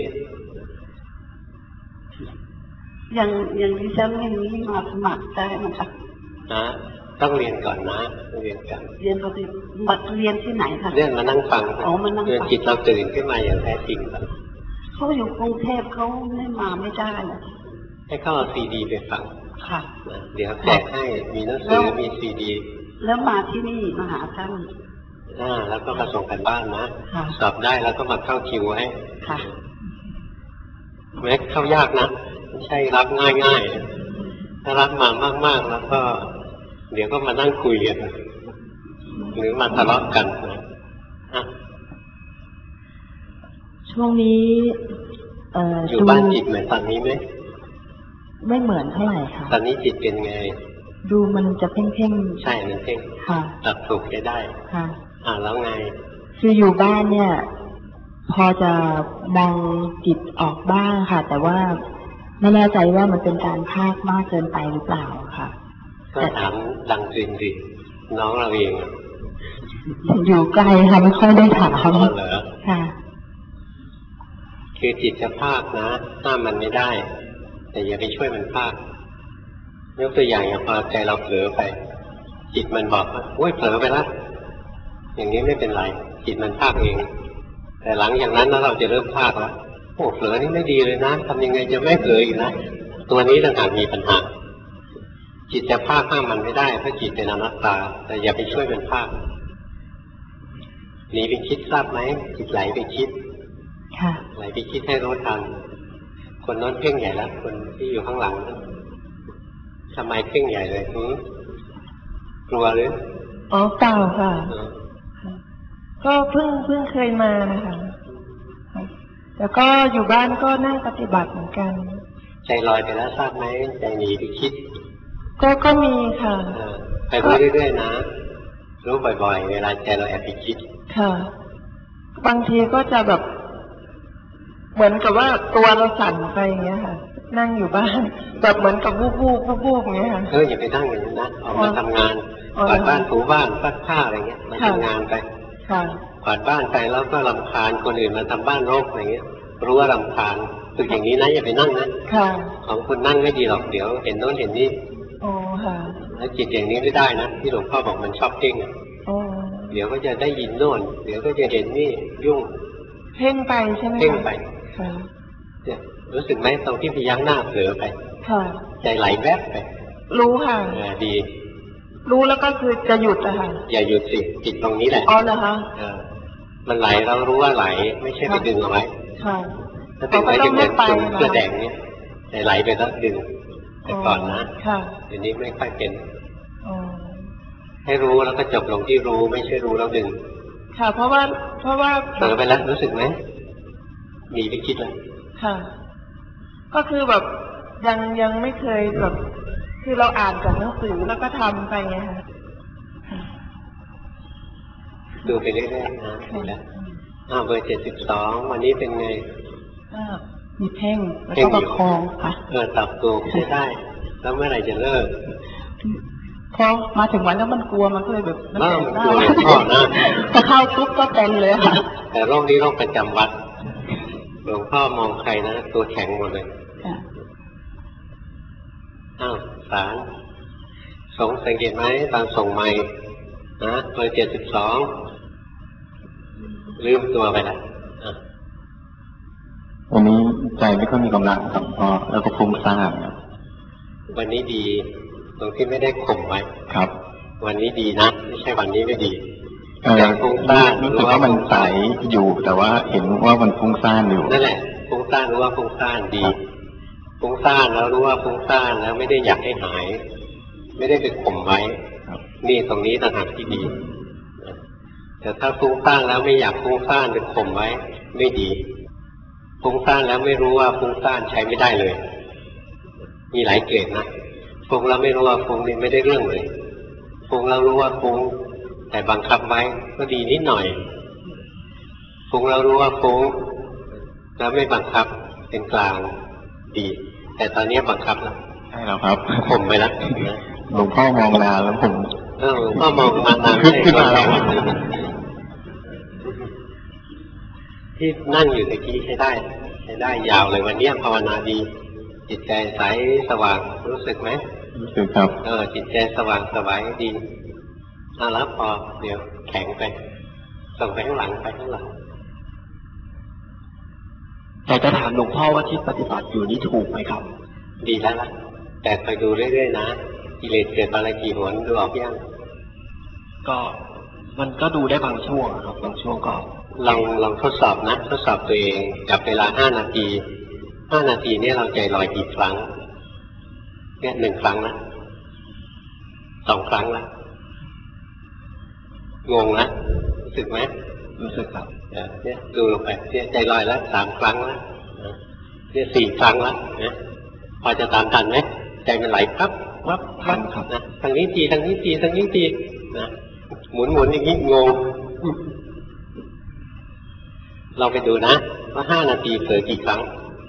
ยังยังที่ฉันไม่มีมาสมัครได้ไหมคะนะต้องเรียนก่อนนะเรียนกันเรียนปฏิบัติเรียนที่ไหนคะเรียนมานั่งฟังอ๋อมานั่งฟังจิตเราตื่นขึ้นมาอย่างแท้จริงครับเขาอยู่กรุงเทพเขาไม่มาไม่ได้ให้เขาเอาซีดีไปฟังค่ะเดี๋ยวแจกให้มีหนังสือมีซีดีแล้วมาที่นี่มาหาท่านอ่าแล้วก็มาส่งกันบ้านนะสอบได้แล้วก็มาเข้าคิวให้ค่ะแม้เข้ายากนะไม่ใช่รับง่ายๆถ้ารับมามากๆแล้วก็เดี๋ยวก็มานั่งคุยกันหรือมาทะเลาะกันนะช่วงนี้เอ่ออยู่บ้านจิตเหมือนตอนนี้ไหมไม่เหมือนเท่าไหร่ค่ะตอนนี้จิตเป็นไงดูมันจะเพ่งเพ่งใช่มันเพ่งค่ะจับถูกได้ได้ค่ะอ่าแล้วไงคืออยู่บ้านเนี่ยพอจะมองจิตออกบ้างค่ะแต่ว่าไม่แน่ใจว่ามันเป็นการพากมากเกินไปหรือเปล่าค่ะก็ถามดังจริงดิน้องเราเองอยู่ไกลค่ะไม่ค่อยได้ถามเหรอค่ะคือจิตจะพากนะห้ามมันไม่ได้แต่อย่าไปช่วยมันพากยกตัวอย่างอย่างพอใจเราเผลอไปจิตมันบอกว่าโอ้ยเผลอไปแล้วอย่างนี้ไม่เป็นไรจิตมันพากเองแต่หลังอย่างนั้นแล้วเราจะเริ่มพากแล้วโอ้เผลอนี่ไม่ดีเลยนะทำยังไงจะไม่เผลออีกนะตัวนี้ต่างหากมีปัญหาจิตจะพากห้ามมันไม่ได้เพราะจิตเป็นอนัตตาแต่อย่าไปช่วยมันพากหนีไปคิดทราบไหมจิตไหลไปคิดไหลไปคิดให้รู้ทันคนโน้นเพ่งใหญ่แล้วคนที่อยู่ข้างหลังทำไมเพ่งใหญ่เลยหืกลัวหรืออ๋อเปล่าค่ะก็เพิ่งเพิ่งเคยมานะคะแล้วก็อยู่บ้านก็นั่งปฏิบัติเหมือนกันใจลอยไปแล้วทราบไหมใจหนีไปคิดก็ก็มีค่ะไปเรื่อยๆนะรู้บ่อยๆเวลาใจเราแอบไปคิดค่ะบางทีก็จะแบบเหมือนกับว่าตัวเราสั่นไปอย่างเงี้ยค่ะนั่งอยู่บ้านแบบเหมือนกับวูบวูบวูบวูบอย่างเงี้ยค่ะเอออย่าไปนั่งอย่างนั้นนะออกมาทำงานกวาดบ้านถูบ้านซักผ้าอะไรเงี้ยมาทำงานไปกวาดบ้านไปแล้วก็รำคาญคนอื่นมาทำบ้านรกอะไรเงี้ยรู้ว่ารำคาญฝึกอย่างนี้นะอย่าไปนั่งนะของคุณนั่งไม่ดีหรอกเดี๋ยวเห็นโน้นเห็นนี่โอ้ค่ะแล้วจิตอย่างนี้ไม่ได้นะที่หลวงพ่อบอกมันชอบเพ่งเดี๋ยวก็จะได้ยินโน่นเดี๋ยวก็จะเห็นนี่ยุ่งเพ่งไปใช่ไหมเพ่งไปเนี่ยรู้สึกไหมตรงที่พยักหน้าเผลอไปใจไหลแวบไปรู้ค่ะดีรู้แล้วก็คือจะหยุดอะค่ะอย่าหยุดสิจิตตรงนี้แหละอ๋อเหรอคะมันไหลเรารู้ว่าไหลไม่ใช่ไปดึงเอาไว้ค่ะถ้าดึงไว้จะเหมือนจุ่มเสื้อแดงเนี่ยใจไหลไปแล้วดึงแต่ก่อนนะเดี๋ยวนี้ไม่ค่อยเป็นให้รู้แล้วก็จบลงที่รู้ไม่ใช่รู้แล้วดึงค่ะเพราะว่าเพราะว่าเผลอไปแล้วรู้สึกไหมหนีไปคิดเลยค่ะก็คือแบบยังยังไม่เคยแบบคือเราอ่านจากหนังสือแล้วก็ทำไปไงค่ะดูไปเรื่อยๆนะอ้าวเบอร์เจ็ดสิบสองวันนี้เป็นไงมีเพ่งแล้วก็ประคองค่ะเออตับตัวใช้ได้แล้วเมื่อไหร่จะเลิกพอมาถึงวันแล้วมันกลัวมันก็เลยแบบมันกลัวเลยพ่อนะพอเข้าปุ๊บก็เป็นเลยค่ะแต่โรคนี้โรคประจำวัดหลวงพ่อมองใครนะตัวแข็งหมดเลยอ้าวสารส่งสังเกตไหมตอนส่งไม้นะเบอร์เจ็ดสิบสองลืมตัวไปแล้ววันนี้ใจไม่ค่อยมีกำลังครับพอแล้วก็ฟุ้งซ่านครับวันนี้ดีตรงที่ไม่ได้ข่มไว้ครับวันนี้ดีนะไม่ใช่วันนี้ไม่ดีแต่ฟุ้งซ่านรู้สึกว่ามันใสอยู่แต่ว่าเห็นว่ามันฟุ้งซ่านอยู่นั่นแหละฟุ้งซ่านรู้ว่าฟุ้งซ่านดีฟุ้งซ่านแล้วรู้ว่าฟุ้งซ่านแล้วไม่ได้อยากให้หายไม่ได้ไปข่มไว้นี่ตรงนี้ต่างหากที่ดีแต่ถ้าฟุ้งซ่านแล้วไม่อยากฟุ้งซ่านไปข่มไว้ไม่ดีฟุ้งซ่านแล้วไม่รู้ว่าฟุ้งซ่านใช้ไม่ได้เลยมีหลายเกรดนะฟุ้งแล้วไม่รู้ว่าฟุ้งนี่ไม่ได้เรื่องเลยฟุ้งแล้วรู้ว่าฟุ้งแต่บังคับไว้ก็ดีนิดหน่อยฟุ้งแล้วรู้ว่าฟุ้งแล้วไม่บังคับเป็นกลางดีแต่ตอนนี้บังคับแล้วใช่แล้วครับข่มไปแล้วหลวงพ่อมองนานแล้วผมเออหลวงพ่อมองมานานขึ้นมาแล้วที่นั่งอยู่ตะกี้ใช้ได้ใช้ได้ยาวเลยวันนี้ภาวนาดีจิตใจใสสว่างรู้สึกไหมรู้สึกครับเออจิตใจสว่างสบายดีเอาละพอเดี๋ยวแข็งไปส่งไปข้างหลังไปข้างหลังแต่จะถามหลวงพ่อว่าที่ปฏิบัติอยู่นี่ถูกไหมครับดีแล้วล่ะแต่คอยดูเรื่อยๆนะกิเลสเกิดอะไรกี่หนดูออกยังก็มันก็ดูได้บางช่วงครับบางช่วงก็ลองลองทดสอบนะทดสอบตัวเองกับเวลาห้านาทีห้านาทีนี้เราใจลอยกี่ครั้งเนี่ยหนึ่งครั้งนะสองครั้งนะงงนะรู้สึกไหมรู้สึกครับเนี่ยดูลงไปเนี่ยใจลอยแล้วสามครั้งแล้วเนี่ยสี่ครั้งแล้วนะพอจะตามทันไหมใจมันไหลปั๊บปั๊บปั๊บนะทางนี้ทีทางนี้ทีทางนี้ทีนะหมุนหมุนอย่างนี้งงเราไปดูนะว่าห้านาทีเผลอกี่ครั้ง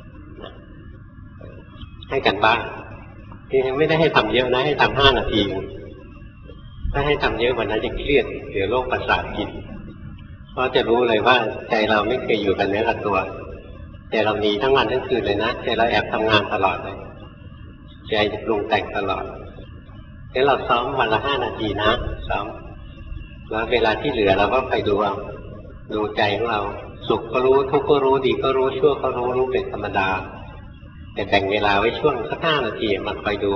ให้กันบ้างที่ไม่ได้ให้ทำเยอะนะให้ทำห้านาทีถ้าให้ทำเยอะกว่านั้นจะเครียดเดี๋ยวโรคประสาทกินเพราะจะรู้เลยว่าใจเราไม่เคยอยู่กับเนื้อกับตัวใจเราหนีทั้งวันทั้งคืนเลยนะใจเราแอบทำงานตลอดเลยใจจะปรุงแต่งตลอดงั้นเราซ้อมวันละห้านาทีนะซ้อมแล้วเวลาที่เหลือเราก็ไปดูเอาดูใจของเราสุขก็รู้ทุกข์ก็รู้ดีก็รู้ชั่วก็รู้รู้เป็นธรรมดาแต่แบ่งเวลาไว้ช่วงสักห้านาทีมาคอยดู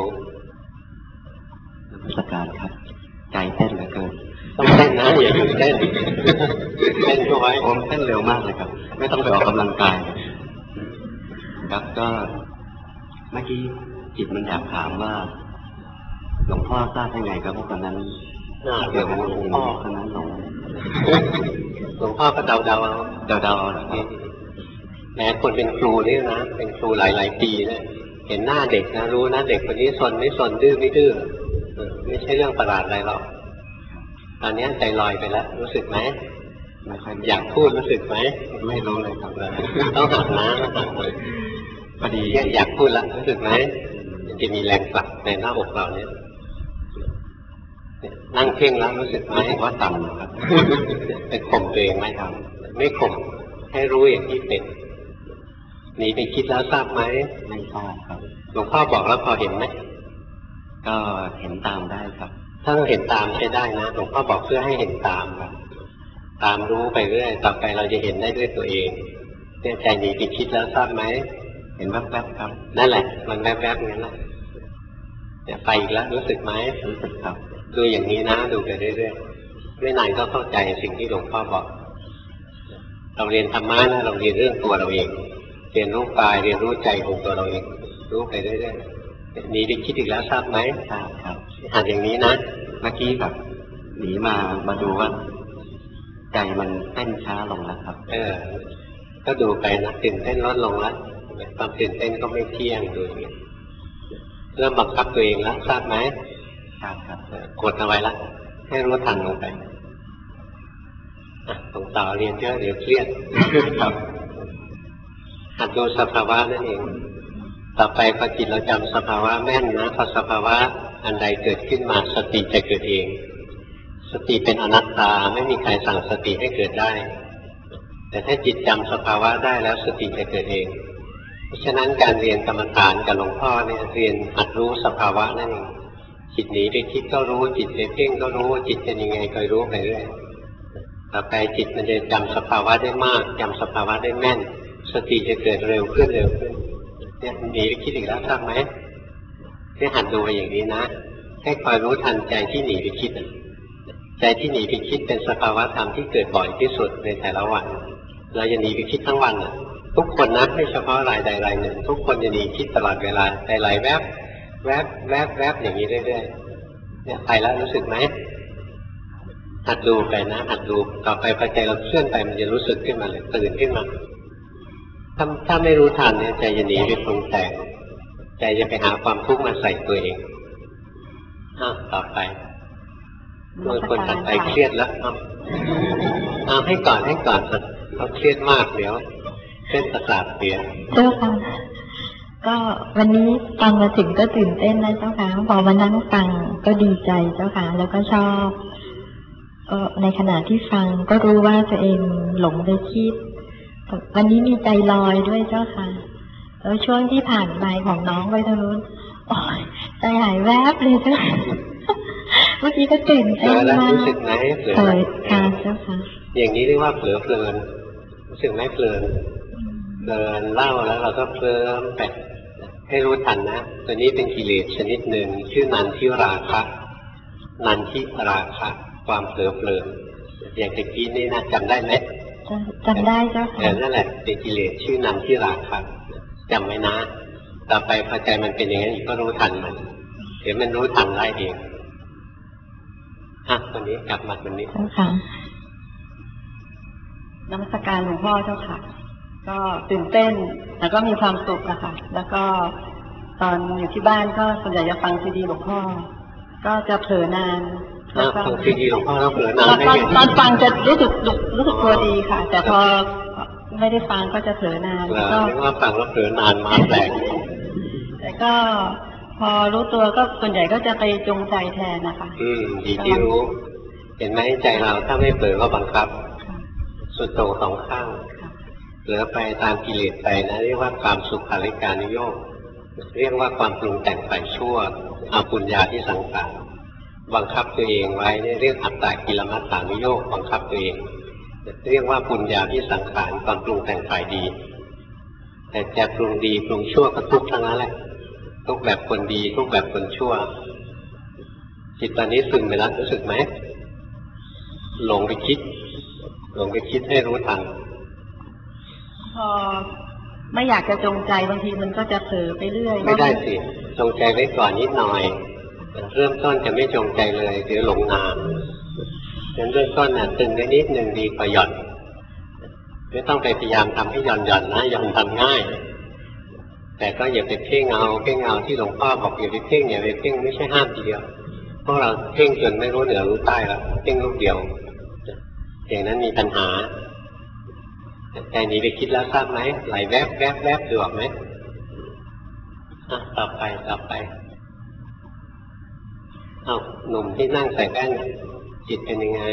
นักการครับใจเต้นเหลือเกินต้องเต้นนะอย่าหยุดเต้นเต้นก็ไว้ผมเต้นเร็วมากเลยครับไม่ต้องไปออกกำลังกายครับก็เมื่อกี้จิตมันอยากถามว่าหลวงพ่อทราบได้ไงครับว่าตอนนั้นเกี่ยวกับหลวงพ่อตอนนั้นหลวงหลวงพ่อก็เดาเดาเอาเดาเดาเอาแม้คนเป็นครูนี่นะเป็นครูหลายๆปีนะเห็นหน้าเด็กนะรู้นะเด็กคนนี้ซนไม่ซนดื้อไม่ดื้อไม่ใช่เรื่องประหลาดอะไรหรอกตอนนี้ใจลอยไปแล้วรู้สึกไหมไม่ค่อยอยากพูดรู้สึกไหมไม่รู้เลยครับต้องหัดนะพอดีอยากพูดละรู้สึกไหมจะมีแรงผลักในหน้าอกเราเนี่ยนั่งเพ่งแล้วรู้สึกไหมว่าต่ำครับไปข่มตัวเองไม่ทำไม่ข่มให้รู้อย่างที่เป็นหนีไปคิดแล้วทราบไหมไม่ทราบครับหลวงพ่อบอกแล้วพอเห็นไหมก็เห็นตามได้ครับถ้าเห็นตามใช้ได้นะหลวงพ่อบอกเพื่อให้เห็นตามครับตามรู้ไปเรื่อยต่อไปเราจะเห็นได้ด้วยตัวเองเนี่ยใจหนีไปคิดแล้วทราบไหมเห็นแวบๆครับนั่นแหละมันแวบๆอย่างนั้นแหละเนี่ยไปอีกแล้วรู้สึกไหมรู้สึกครับดูอย่างนี้นะดูไปเรื่อยๆไม่นานก็เข้าใจสิ่งที่หลวงพ่อบอกเราเรียนธรรมะนะเราเรียนเรื่องตัวเราเองเรียนรู้กายเรียนรู้ใจของตัวเราเองรู้ไปเรื่อยๆหนีไปคิดอีกแล้วทราบไหมทราบครับหัดอย่างนี้นะเมื่อกี้แบบหนีมามาดูว่าใจมันเต้นช้าลงแล้วครับเออก็ดูไปนะตื่นเต้นลดลงแล้วความตื่นเต้นก็ไม่เที่ยงดูอย่างนี้เริ่มบังคับตัวเองแล้วทราบไหมทราบครับกดเอาไว้ละให้รู้ทันลงไปตรงต่อเรียนเยอะเดี๋ยวเครียดครับหัดดูสภาวะนั่นเองต่อไปพอจิตเราจำสภาวะแม่นนะพอสภาวะอันใดเกิดขึ้นมาสติจะเกิดเองสติเป็นอนัตตาไม่มีใครสั่งสติให้เกิดได้แต่ถ้าจิตจำสภาวะได้แล้วสติจะเกิดเองเพราะฉะนั้นการเรียนกรรมฐานกับหลวงพ่อเนี่ยเรียนหัดรู้สภาวะนั่นเองจิตหนีไปคิดก็รู้จิตไปเพ่งก็รู้จิตเป็นยังไงก็รู้ไปเรื่อยต่อไปจิตมันจะจำสภาวะได้มากจำสภาวะได้แม่นสติจะเกิดเร็วขึ้นเร็วขึ้นเนี่ยหนีไปคิดอีกแล้วทราบไหมให้หัดดูไปอย่างนี้นะให้คอยรู้ทันใจที่หนีไปคิดใจที่หนีไปคิดเป็นสภาวะธรรมที่เกิดบ่อยที่สุดในแต่ละวันเราจะหนีไปคิดทั้งวันอ่ะทุกคนนะไม่เฉพาะรายใดรายหนึ่งทุกคนจะหนีคิดตลอดเวลาใจไหลแวบแวบแวบแวบอย่างนี้เรื่อยๆเนี่ยไปแล้วรู้สึกไหมหัดดูไปนะหัดดูต่อไปพอใจเราเคลื่อนไปมันจะรู้สึกขึ้นมาเลยตื่นขึ้นมาถ้าถ้าไม่รู้ทันเนี่ยใจจะหนีไปปรุงแต่งใจจะไปหาความทุกข์มาใส่ตัวเองอ้าวต่อไปบางคนตัดไปเครียดแล้วเอาเอาให้ก่อนให้ก่อนเขาเครียดมากเดี๋ยวเส้นประสาทเสียเจ้าค่ะก็วันนี้ฟังมาถึงก็ตื่นเต้นนะเจ้าค่ะพอมานั่งฟังก็ดีใจเจ้าค่ะแล้วก็ชอบก็ในขณะที่ฟังก็รู้ว่าตัวเองหลงไปคิดวันนี้มีใจลอยด้วยเจ้าค่ะแล้วช่วงที่ผ่านไปของน้องไปทางนู้นโอ้ยใจหายแวบเลยเจ้าเมื่อกี้ก็ตื่นเต้นมากรู้สึกไหมเผลอค่ะเจ้าค่ะอย่างนี้เรียกว่าเผลอเพลินรู้สึกไหมเพลินเดินเล่าแล้วเราก็เพลิมไปให้รู้ทันนะตัวนี้เป็นกิเลสชนิดหนึ่งชื่อนันทิราคะนันทิราคะความเผลอเพลินอย่างตะกี้นี่นะจำได้ไหมจำได้เจ้าค่ะนั่นแหละเป็นกิเลสชื่อนันทิราคะจำไว้นะต่อไปพอใจมันเป็นอย่างนั้นอีกก็รู้ทันมันเดี๋ยวมันรู้ทันได้เองอ่ะคนนี้กลับมาคนนี้เจ้าค่ะนมัสการหลวงพ่อเจ้าค่ะก็ตื่นเต้นแล้วก็มีความสุขนะคะแล้วก็ตอนอยู่ที่บ้านก็ส่วนใหญ่จะฟังซีดีหลวงพ่อก็จะเผลอนานแล้วฟังซีดีหลวงพ่อแล้วเผลอนานตอนตอนฟังจะรู้สึกรู้สึกตัวดีค่ะแต่พอไม่ได้ฟังก็จะเผลอนานก็เรียกว่าฟังแล้วเผลอนานมาแปลกแต่ก็พอรู้ตัวก็ส่วนใหญ่ก็จะไปจงใจแทนนะคะอืมดีที่รู้เห็นไหมใจเราถ้าไม่เผลอก็บังคับสุดโต่งสองข้างเหลือไปตามกิเลสไปนะเรียกว่าความสุขาริการนิโยคเรียกว่าความปรุงแต่งฝ่ายชั่วอาปุญญาที่สังขารบังคับตัวเองไว้เรียกอัตตากิลมัฏฐานิโยคบังคับตัวเองเรียกว่าปุญญาที่สังขารความปรุงแต่งฝ่ายดีแต่จะปรุงดีปรุงชั่วก็ทุกข์ทั้งนั้นแหละทุกแบบคนดีทุกแบบคนชั่วจิตตอนนี้ซึมไปแล้วรู้สึกไหมหลงไปคิดหลงไปคิดให้รู้ทันพอไม่อยากจะจงใจบางทีมันก็จะเผลอไปเรื่อยไม่ได้สิจงใจไว้ก่อนนิดหน่อยเริ่มต้นจะไม่จงใจเลยเดี๋ยวหลงนานเริ่มต้นน่ะตึงได้นิดหนึ่งดีกว่าหย่อนไม่ต้องไปพยายามทำให้หย่อนหย่อนนะหย่อนทำง่ายแต่ก็อย่าไปเพ่งเอาเพ่งเอาที่หลวงพ่อบอกอย่าไปเพ่งอย่าไปเพ่งไม่ใช่ห้ามทีเดียวพวกเราเพ่งจนไม่รู้เหนือรู้ใต้แล้วเพ่งลูกเดียวอย่างนั้นมีปัญหาใจหนีไปคิดแล้วทราบไหมไหลแวบแวบแวบดูออกไหมต่อไปต่อไปเอาหนุ่มที่นั่งใส่แว่นจิตเป็นยังไง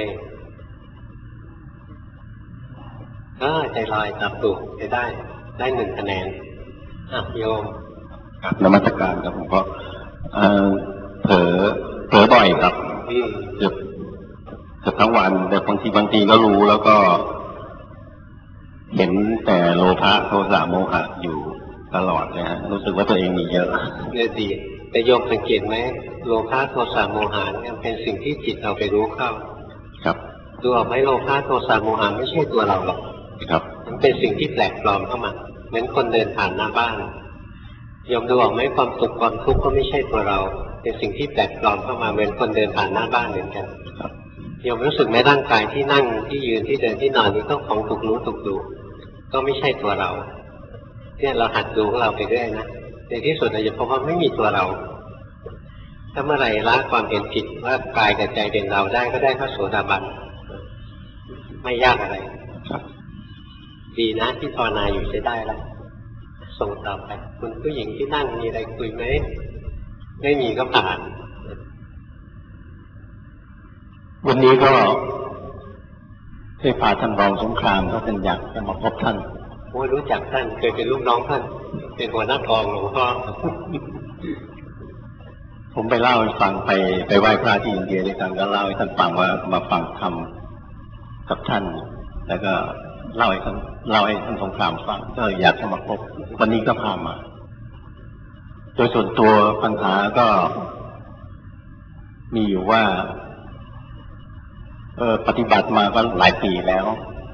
ก็ใจลอยจับถูกจะได้ได้หนึ่งคะแนนอ่ะโยมนมัสการครับผมก็เผลอเผลอบ่อยครับเกือบเกือบทั้งวันแต่บางทีบางทีก็รู้แล้วก็เห็นแต่โลภะโทสะโมหะอยู่ตลอดเลยฮะรู้สึกว่าตัวเองมีเยอะเนี่ยดีแต่โยมสังเกตไหมโลภะโทสะโมหะเนี่ยเป็นสิ่งที่จิตเราไปรู้เข้าครับดูออกไหมโลภะโทสะโมหะไม่ใช่ตัวเราหรอกครับมันเป็นสิ่งที่แปลกปลอมเข้ามาเหมือนคนเดินผ่านหน้าบ้านโยมดูออกไหมความสุขความทุกข์ก็ไม่ใช่ตัวเราเป็นสิ่งที่แปลกปลอมเข้ามาเหมือนคนเดินผ่านหน้าบ้านเหมือนกันโยมรู้สึกไหมร่างกายที่นั่งที่ยืนที่เดินที่นอนนี่ก็ของถูกรู้ถูกดูก็ไม่ใช่ตัวเราเนี่ยเราหัดดูของเราไปเรื่อยนะในที่สุดเราจะพบว่าไม่มีตัวเราถ้าเมื่อไหร่ละความเห็นผิดว่ากายกับใจเป็นเราได้ก็ได้พระโสดาบันไม่ยากอะไรดีนะที่ภาวนาอยู่ใช้ได้แล้วส่งต่อไปคุณผู้หญิงที่นั่งมีอะไรคุยไหมไม่มีก็ผ่านวันนี้ก็ได้พาท่านรองสงครามเขาเป็นอยากจะมาพบท่านโอ้รู้จักท่านเคยเป็นลูกน้องท่านเป็นหัวหน้ากองหลวงพ่อผมไปเล่าให้ฟังไปไปไหว้พระที่อินเดียด้วยกันก็เล่าให้ท่านฟังว่ามาฟังธรรมกับท่านแล้วก็เล่าให้ท่านเล่าให้ท่านสงครามฟังก็อยากจะมาพบวันนี้ก็พามาโดยส่วนตัวปัญหาก็มีอยู่ว่าเออปฏิบัติมาก็หลายปีแล้ว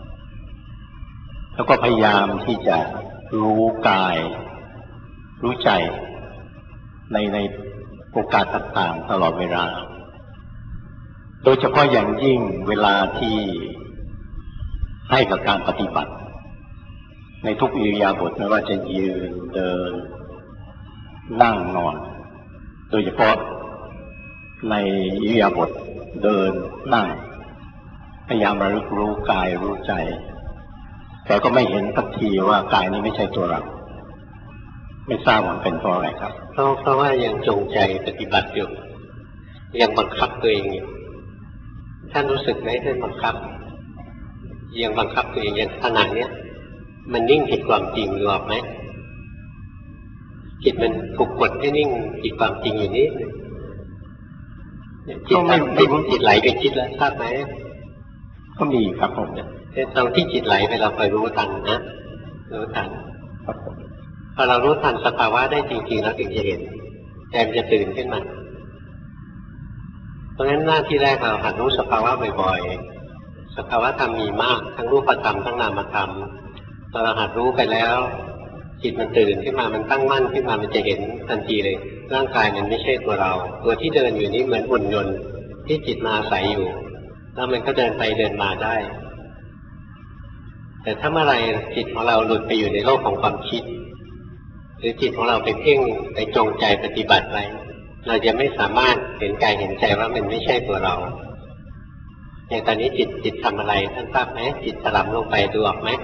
แล้วก็พยายามที่จะรู้กายรู้ใจในในโอกาสต่างๆตลอดเวลาโดยเฉพาะอย่างยิ่งเวลาที่ให้กับการปฏิบัติในทุกอิริยาบถไม่ว่าจะยืนเดินนั่งนอนโดยเฉพาะในอิริยาบถเดินนั่งพยายามระลึกรู้กายรู้ใจแต่ก็ไม่เห็นสักทีว่ากายนี้ไม่ใช่ตัวเราไม่ทราบว่าเป็นเพราะอะไรครับเพราะเพราะว่ายังจงใจปฏิบัติอยู่ยังบังคับตัวเองอยู่ท่านรู้สึกไหมท่านบังคับยังบังคับตัวเองอย่างขนาดนี้มันนิ่งผิดความจริงหรือเปล่าไหมจิตมันถูกกดให้นิ่งผิดความจริงอยู่นี้จิตไม่ไม่จิตไหลไปคิดแล้วทราบไหมก็มีครับผมแต่ตอนที่จิตไหลไปเราคอยรู้ทันนะรู้ทันครับผมพอเรารู้ทันสภาวะได้จริงๆแล้วถึงจะเห็นใจมันจะตื่นขึ้นมาเพราะฉะนั้นหน้าที่แรกเราหัดรู้สภาวะบ่อยๆสภาวะธรรมมีมากทั้งรูปธรรมทั้งนามธรรมพอเราหัดรู้ไปแล้วจิตมันตื่นขึ้นมามันตั้งมั่นขึ้นมามันจะเห็นทันทีเลยร่างกายมันไม่ใช่ตัวเราตัวที่เดินอยู่นี้เหมือนหุ่นยนต์ที่จิตมาอาศัยอยู่แล้วมันก็เดินไปเดินมาได้แต่ถ้าเมื่อไรจิตของเราหลุดไปอยู่ในโลกของความคิดหรือจิตของเราไปเพ่งไปจงใจปฏิบัติไปเราจะไม่สามารถเห็นกายเห็นใจว่ามันไม่ใช่ตัวเราอย่างตอนนี้จิตจิตทำอะไรท่านทราบไหมจิตถลำลงไปดูออกไหม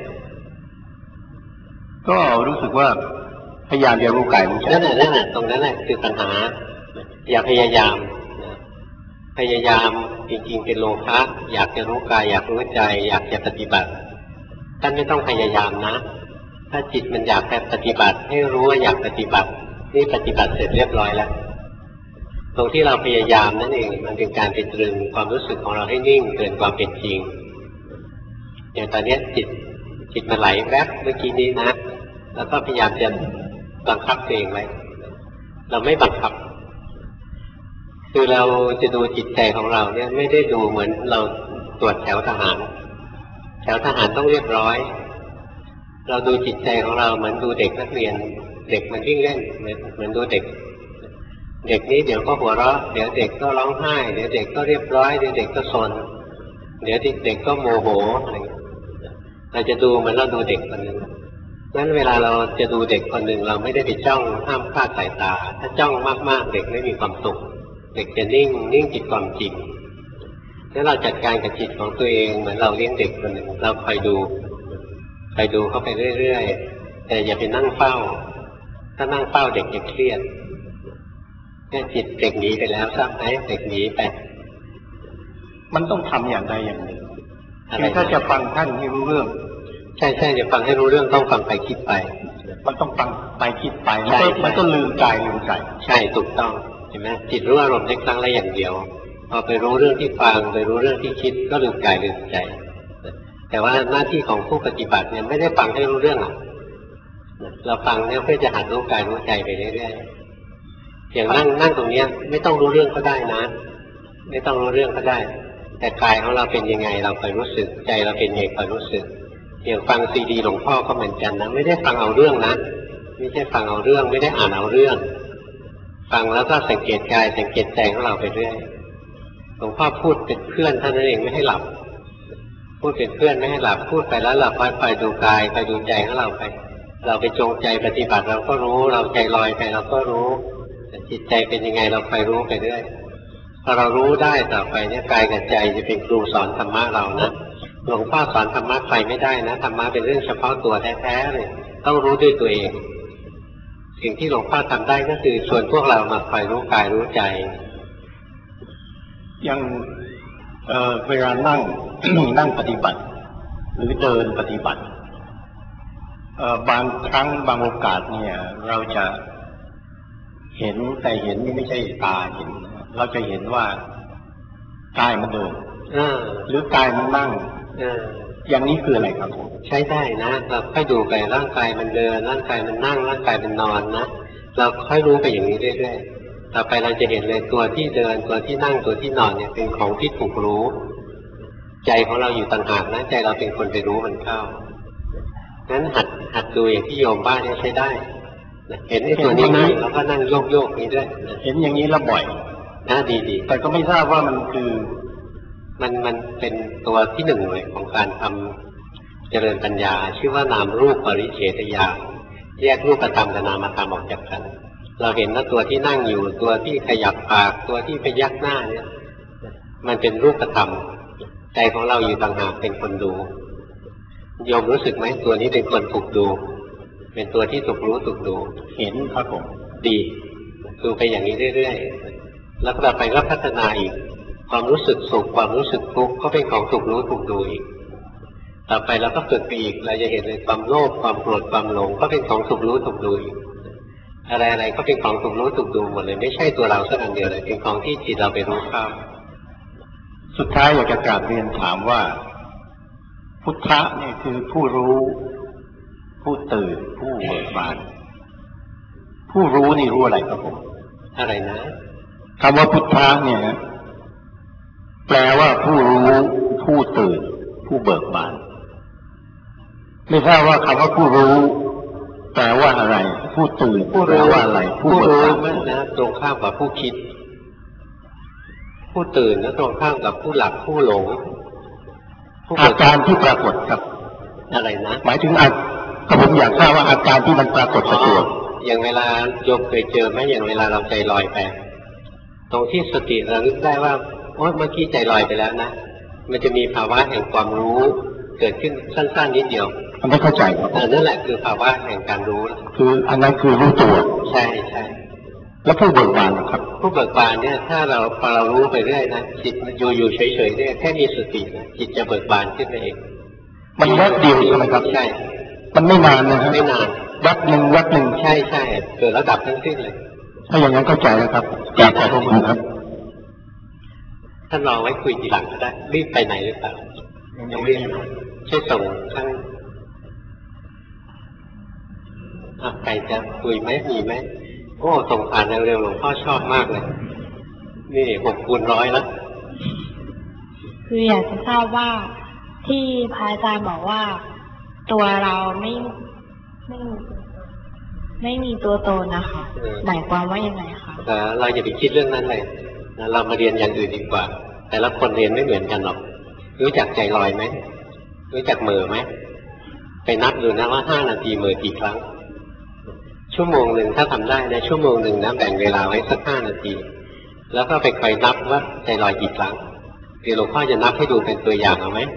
ก็รู้สึกว่าพยายามจะรู้กายรู้ใจนั่นแหละนั่นแหละตรงนั้นแหละคือปัญหาอย่าพยายามพยายามจริงๆเป็นโลภะอยากจะรู้กายอยากรู้ใจอยากจะปฏิบัติท่านไม่ต้องพยายามนะถ้าจิตมันอยากจะปฏิบัติให้รู้ว่าอยากปฏิบัตินี่ปฏิบัติเสร็จเรียบร้อยแล้วตรงที่เราพยายามนั่นเองมันเป็นการไปตรึงความรู้สึกของเราให้นิ่งเกินความเป็นจริงอย่างตอนนี้จิตจิตมันไหลแวบเมื่อกี้นี้นะแล้วก็พยายามจะบังคับตัวเองไว้เราไม่บังคับคือเราจะดูจิตใจของเราเนี่ยไม่ได้ดูเหมือนเราตรวจแถวทหารแถวทหารต้องเรียบร้อยเราดูจิตใจของเราเหมือนดูเด็กนักเรียนเด็กมันวิ่งเล่นเหมือนเหมือนดูเด็กเด็กนี้เดี๋ยวก็หัวเราะเดี๋ยวเด็กก็ร้องไห้เดี๋ยวเด็กก็เรียบร้อยเดี๋ยวเด็กก็ซนเดี๋ยวเด็กก็โมโหอะไรเราจะดูเหมือนเราดูเด็กคนหนึ่งงั้นเวลาเราจะดูเด็กคนหนึ่งเราไม่ได้ไปจ้องห้ามคลาดสายตาถ้าจ้องมากๆเด็กไม่มีความสุขเด็กจะนิ่งนิ่งจิตความจริงงั้นเราจัดการกับจิตของตัวเองเหมือนเราเลี้ยงเด็กคนหนึ่งเราคอยดูคอยดูเข้าไปเรื่อยๆแต่อย่าไปนั่งเฝ้าถ้านั่งเฝ้าเด็กจะเครียดแค่จิตเด็กหนีไปแล้วทราบไหมเด็กหนีไปมันต้องทำอย่างใดอย่างหนึ่งคือถ้าจะฟังท่านให้รู้เรื่องใช่ใช่จะฟังให้รู้เรื่องต้องฟังไปคิดไปมันต้องฟังไปคิดไปมันก็ลืมกายลืมใจใช่ถูกต้องเห็นไหมจิตรู้อารมณ์ได้ครั้งละอย่างเดียวพอไปรู้เรื่องที่ฟังไปรู้เรื่องที่คิดก็ลืมกายลืมใจแต่ว่าหน้าที่ของผู้ปฏิบัติเนี่ยไม่ได้ฟังให้รู้เรื่องอ่ะเราฟังเนี่ยเพื่อจะหัดรู้กายรู้ใจไปเรื่อยๆอย่างนั่งนั่งตรงนี้ไม่ต้องรู้เรื่องก็ได้นะไม่ต้องรู้เรื่องก็ได้แต่กายของเราเป็นยังไงเราคอยรู้สึกใจเราเป็นยังไงคอยรู้สึกอย่างฟังซีดีหลวงพ่อก็เหมือนกันนะไม่ได้ฟังเอาเรื่องนะไม่ใช่ฟังเอาเรื่องไม่ได้อ่านเอาเรื่องฟังแล้วก็สังเกตกายสังเกตใจของเราไปเรื่อยหลวงพ่อพูดเป็นเพื่อนท่านนั่นเองไม่ให้หลับพูดเป็นเพื่อนไม่ให้หลับพูดไปแล้วเราคอยดูกายคอยดูใจของเราไปเราไปจงใจปฏิบัติเราก็รู้เราใจลอยไปเราก็รู้แต่จิตใจเป็นยังไงเราคอยรู้ไปเรื่อยพอเรารู้ได้ต่อไปเนี่ยกายกับใจจะเป็นครูสอนธรรมะเรานะหลวงพ่อสอนธรรมะใครไม่ได้นะธรรมะเป็นเรื่องเฉพาะตัวแท้ๆเลยต้องรู้ด้วยตัวเองสิ่งที่หลวงพ่อทำได้ก็คือชวนพวกเรามาคอยรู้กายรู้ใจยังเอ่อเวลานั่ง นั่งปฏิบัติหรือเดินปฏิบัติเอ่อบางครั้งบางโอกาสเนี่ยเราจะเห็นแต่เห็นนี่ไม่ใช่ตาเห็นเราจะเห็นว่ากายมันเดินหรือกายมันนั่งอย่างนี้คืออะไรครับผมใช้ได้นะเราค่อยดูไปร่างกายมันเดินร่างกายมันนั่งร่างกายมันนอนนะเราค่อยรู้ไปอย่างนี้เรื่อยๆต่อไปเราจะเห็นเลยตัวที่เดินตัวที่นั่งตัวที่นอนเนี่ยเป็นของที่ถูกรู้ใจของเราอยู่ต่างหากนะใจเราเป็นคนไปรู้มันเข้างั้นหัดหัดดูอย่างที่โยมบ้านนี่ใช้ได้เห็นไอ้ตัวนี้นั่งแล้วก็นั่งโยกโยกนี้ด้วยเห็นอย่างนี้แล้วบ่อยน่าดีๆแต่ก็ไม่ทราบว่ามันคือมันมันเป็นตัวที่หนึ่งเลยของการทำเจริญปัญญาชื่อว่านามรูปปริเฉทญาณแยกรูปธรรมกับนามธรรมออกจากกันเราเห็นว่าตัวที่นั่งอยู่ตัวที่ขยับปากตัวที่พยักหน้าเนี่ยมันเป็นรูปธรรมใจของเราอยู่ต่างหากเป็นคนดูโยมรู้สึกไหมตัวนี้เป็นคนถูกดูเป็นตัวที่ถูกรู้ถูกดูเห็นครับผมดีดูไปอย่างนี้เรื่อยๆแล้วต่อไปก็พัฒนาอีกความรู้สึกสุขความรู้สึกทุกข์ก็เป็นของถูกรู้ถูกดูอีกต่อไปเราก็ฝึกไปอีกเราจะเห็นเลยความโลภความโกรธความหลงก็เป็นของถูกรู้ถูกดูอีกอะไรๆก็เป็นของถูกรู้ถูกดูหมดเลยไม่ใช่ตัวเราสักอันเดียวเลยเป็นของที่จิตเราไปรู้เข้าสุดท้ายอยากจะกราบเรียนถามว่าพุทธะนี่คือผู้รู้ผผู้ตื่นผู้เบิกบานผู้รู้นี่รู้อะไรครับผมอะไรนะคำว่าพุทธะเนี่ยแปลว่าผู้รู้ผู้ตื่นผู้เบิกบานไม่ทราบว่าคำว่าผู้รู้แปลว่าอะไรผู้ตื่นแปลว่าอะไรผู้รู้มันนะตรงข้ามกับผู้คิดผู้ตื่นนะตรงข้ามกับผู้หลับผู้หลงอาการที่ปรากฏครับอะไรนะหมายถึงอาก็ผมอยากทราบว่าอาการที่มันปรากฏกับตัวอย่างเวลาโยมเคยเจอไหมอย่างเวลาเราใจลอยไปตรงที่สติระลึกได้ว่าโอ้เมื่อกี้ใจลอยไปแล้วนะมันจะมีภาวะแห่งความรู้เกิดขึ้นสั้นๆนิดเดียวมันไม่เข้าใจครับนั่นแหละคือภาวะแห่งการรู้คืออันนั้นคือรู้ตัวใช่ใช่แล้วผู้เบิกบานนะครับผู้เบิกบานเนี่ยถ้าเราพอเรารู้ไปเรื่อยนะจิตอยู่อยู่เฉยๆเนี่ยแค่มีสตินะจิตจะเบิกบานขึ้นมาเองมันแวบเดียวใช่ไหมครับใช่มันไม่นานนะครับไม่นานแวบหนึ่งแวบหนึ่งใช่ใช่เกิดระดับทั้งสิ้นเลยถ้าอย่างนั้นเข้าใจแล้วครับอยากขอบคุณครับท่านรอไว้คุยทีหลังก็ได้รีบไปไหนหรือเปล่ายังรีบช่วยส่งข้างใครจะคุยไหมมีไหมโอ้ส่งผ่านเร็วๆหลวงพ่อชอบมากเลยนี่หกคูณร้อยแล้วคืออยากจะทราบว่าที่พระอาจารย์บอกว่าตัวเราไม่ไม่ไม่มีตัวตนนะคะหมายความว่ายังไงคะเราอย่าไปคิดเรื่องนั้นเลยเรามาเรียนอย่างอื่นดีกว่าแต่ละคนเรียนไม่เหมือนกันหรอกรู้จักใจลอยไหมรู้จักเหม่อไหมไปนับดูนะว่าห้านาทีเหม่อกี่ครั้งชั่วโมงหนึ่งถ้าทำได้นะชั่วโมงหนึ่งนะแบ่งเวลาไว้สักห้านาทีแล้วก็ไปคอยนับว่าใจลอยกี่ครั้งเดี๋ยวหลวงพ่อจะนับให้ดูเป็นตัวอย่างเอาไหม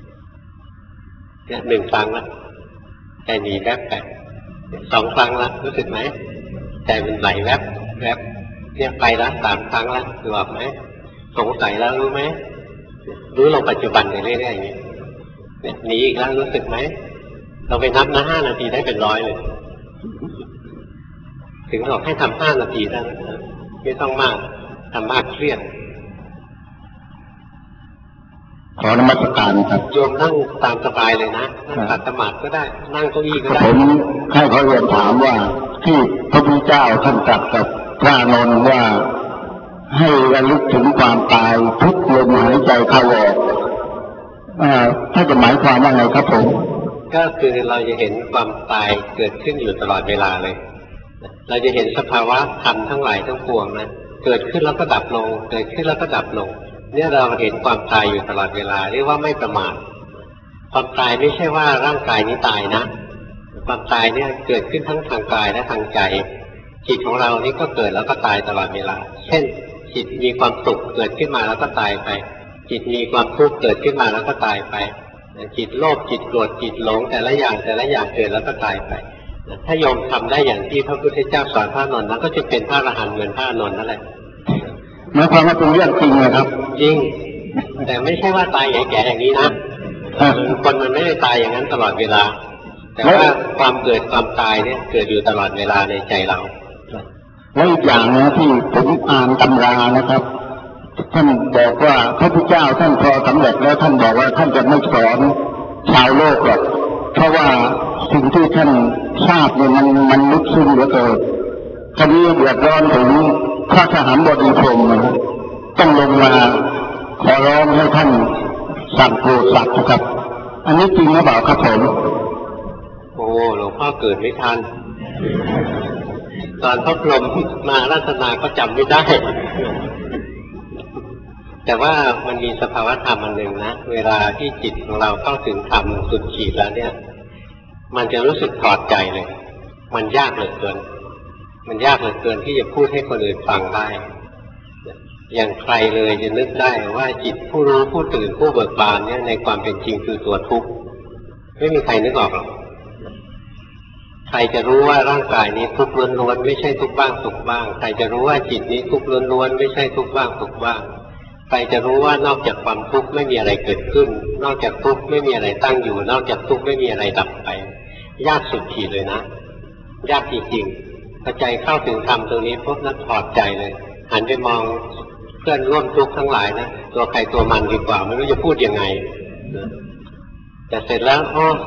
เนี่ยหนึ่งครั้งละใจหนีแวบไปสองครั้งละรู้สึกไหมใจมันไหลแวบแวบเนี่ยไปละสามครั้งละรู้ไหมสงสัยแล้วรู้ไหมรู้ลงปัจจุบันไปเรื่อยๆอย่างนี้เนี่ยหนีอีกแล้วรู้สึกไหมเราไปนับนะห้านาทีได้เป็นร้อยเลยถึงบอกให้ทำห้านาทีได้ไม่ต้องมากทำมากเครียดขอนมัสการครับโยมนั่งตามสบายเลยนะนั่งขัดสมาธิก็ได้นั่งเก้าอี้ก็ได้ผมให้เขาเรียนถามว่าที่พระพุทธเจ้าท่านตรัสกับพระนนท์ว่าให้ระลึกถึงความตายทุกลมหายใจเข้าออกถ้าจะหมายความว่าไงครับผมก็คือเราจะเห็นความตายเกิดขึ้นอยู่ตลอดเวลาเลยเราจะเห็นสภาวะธรรมทั้งหลายทั้งปวงนะเกิดขึ้นแล้วก็ดับลงเกิดขึ้นแล้วก็ดับลงเนี่ยเราเห็นความตายอยู่ตลอดเวลาเรียกว่าไม่ประมาทความตายไม่ใช่ว่าร่างกายนี้ตายนะความตายเนี่ยเกิดขึ้นทั้งทางกายและทางใจจิตของเรานี่ก็เกิดแล้วก็ตายตลอดเวลาเช่นจิตมีความสุขเกิดขึ้นมาแล้วก็ตายไปจิตมีความทุกข์เกิดขึ้นมาแล้วก็ตายไปจิตโลภจิตโกรธจิตหลงแต่ละอย่างแต่ละอย่างเกิดแล้วก็ตายไปถ้าโยมทำได้อย่างที่พระพุทธเจ้าสอนพระอานนท์นั้นก็จะเป็นพระอรหันต์เหมือนพระอานนท์นั่นแหละหมายความว่าเป็นเรื่องจริงนะครับจริงแต่ไม่ใช่ว่าตายแก่ๆอย่างนี้นะคนมันไม่ได้ตายอย่างนั้นตลอดเวลาแต่ว่าความเกิดความตายเนี่ยเกิดอยู่ตลอดเวลาในใจเราแล้วอีกอย่างนะที่ผมอ่านตำรานะครับท่านบอกว่าพระพุทธเจ้าท่านพอสำเร็จแล้วท่านบอกว่าท่านจะไม่สอนชาวโลกหรอกเพราะว่าสิ่งที่ท่านทราบเนี่ยมันมันลึกซึ้งเหลือเกินทีนี้เดือดร้อนถึงพระทหารบดีพรหมนะครับต้องลงมาขอร้องให้ท่านสั่งโปรดสัตว์นะครับอันนี้จริงหรือเปล่าครับผมโอ้หลวงพ่อเกิดไม่ทันตอนพระพรหมมาราชนาก็จำไม่ได้แต่ว่ามันมีสภาวะธรรมอันหนึ่งนะเวลาที่จิตของเราเข้าถึงธรรมสุดขีดแล้วเนี่ยมันจะรู้สึกถอดใจเลยมันยากเหลือเกินมันยากเหลือเกินที่จะพูดให้คนอื่นฟังได้อย่างใครเลยจะนึกได้ว่าจิตผู้รู้ผู้ตื่นผู้เบิกบานเนี่ยในความเป็นจริงคือตัวทุกข์ไม่มีใครนึกออกหรอกใครจะรู้ว่าร่างกายนี้ทุกข์ล้วนๆไม่ใช่ทุกข์บ้างสุขบ้างใครจะรู้ว่าจิตนี้ทุกข์ล้วนๆไม่ใช่ทุกข์บ้างสุขบ้างใครจะรู้ว่านอกจากความทุกข์ไม่มีอะไรเกิดขึ้นนอกจากทุกข์ไม่มีอะไรตั้งอยู่นอกจากทุกข์ไม่มีอะไรดับไปยากสุดขีดเลยนะยากจริงๆพอใจเข้าถึงธรรมตรงนี้พบนั้นถอดใจเลยหันไปมองเพื่อนร่วมทุกข์ทั้งหลายนะตัวใครตัวมันดีกว่าไม่รู้จะพูดยังไงแต่เสร็จแล้วอ๋อ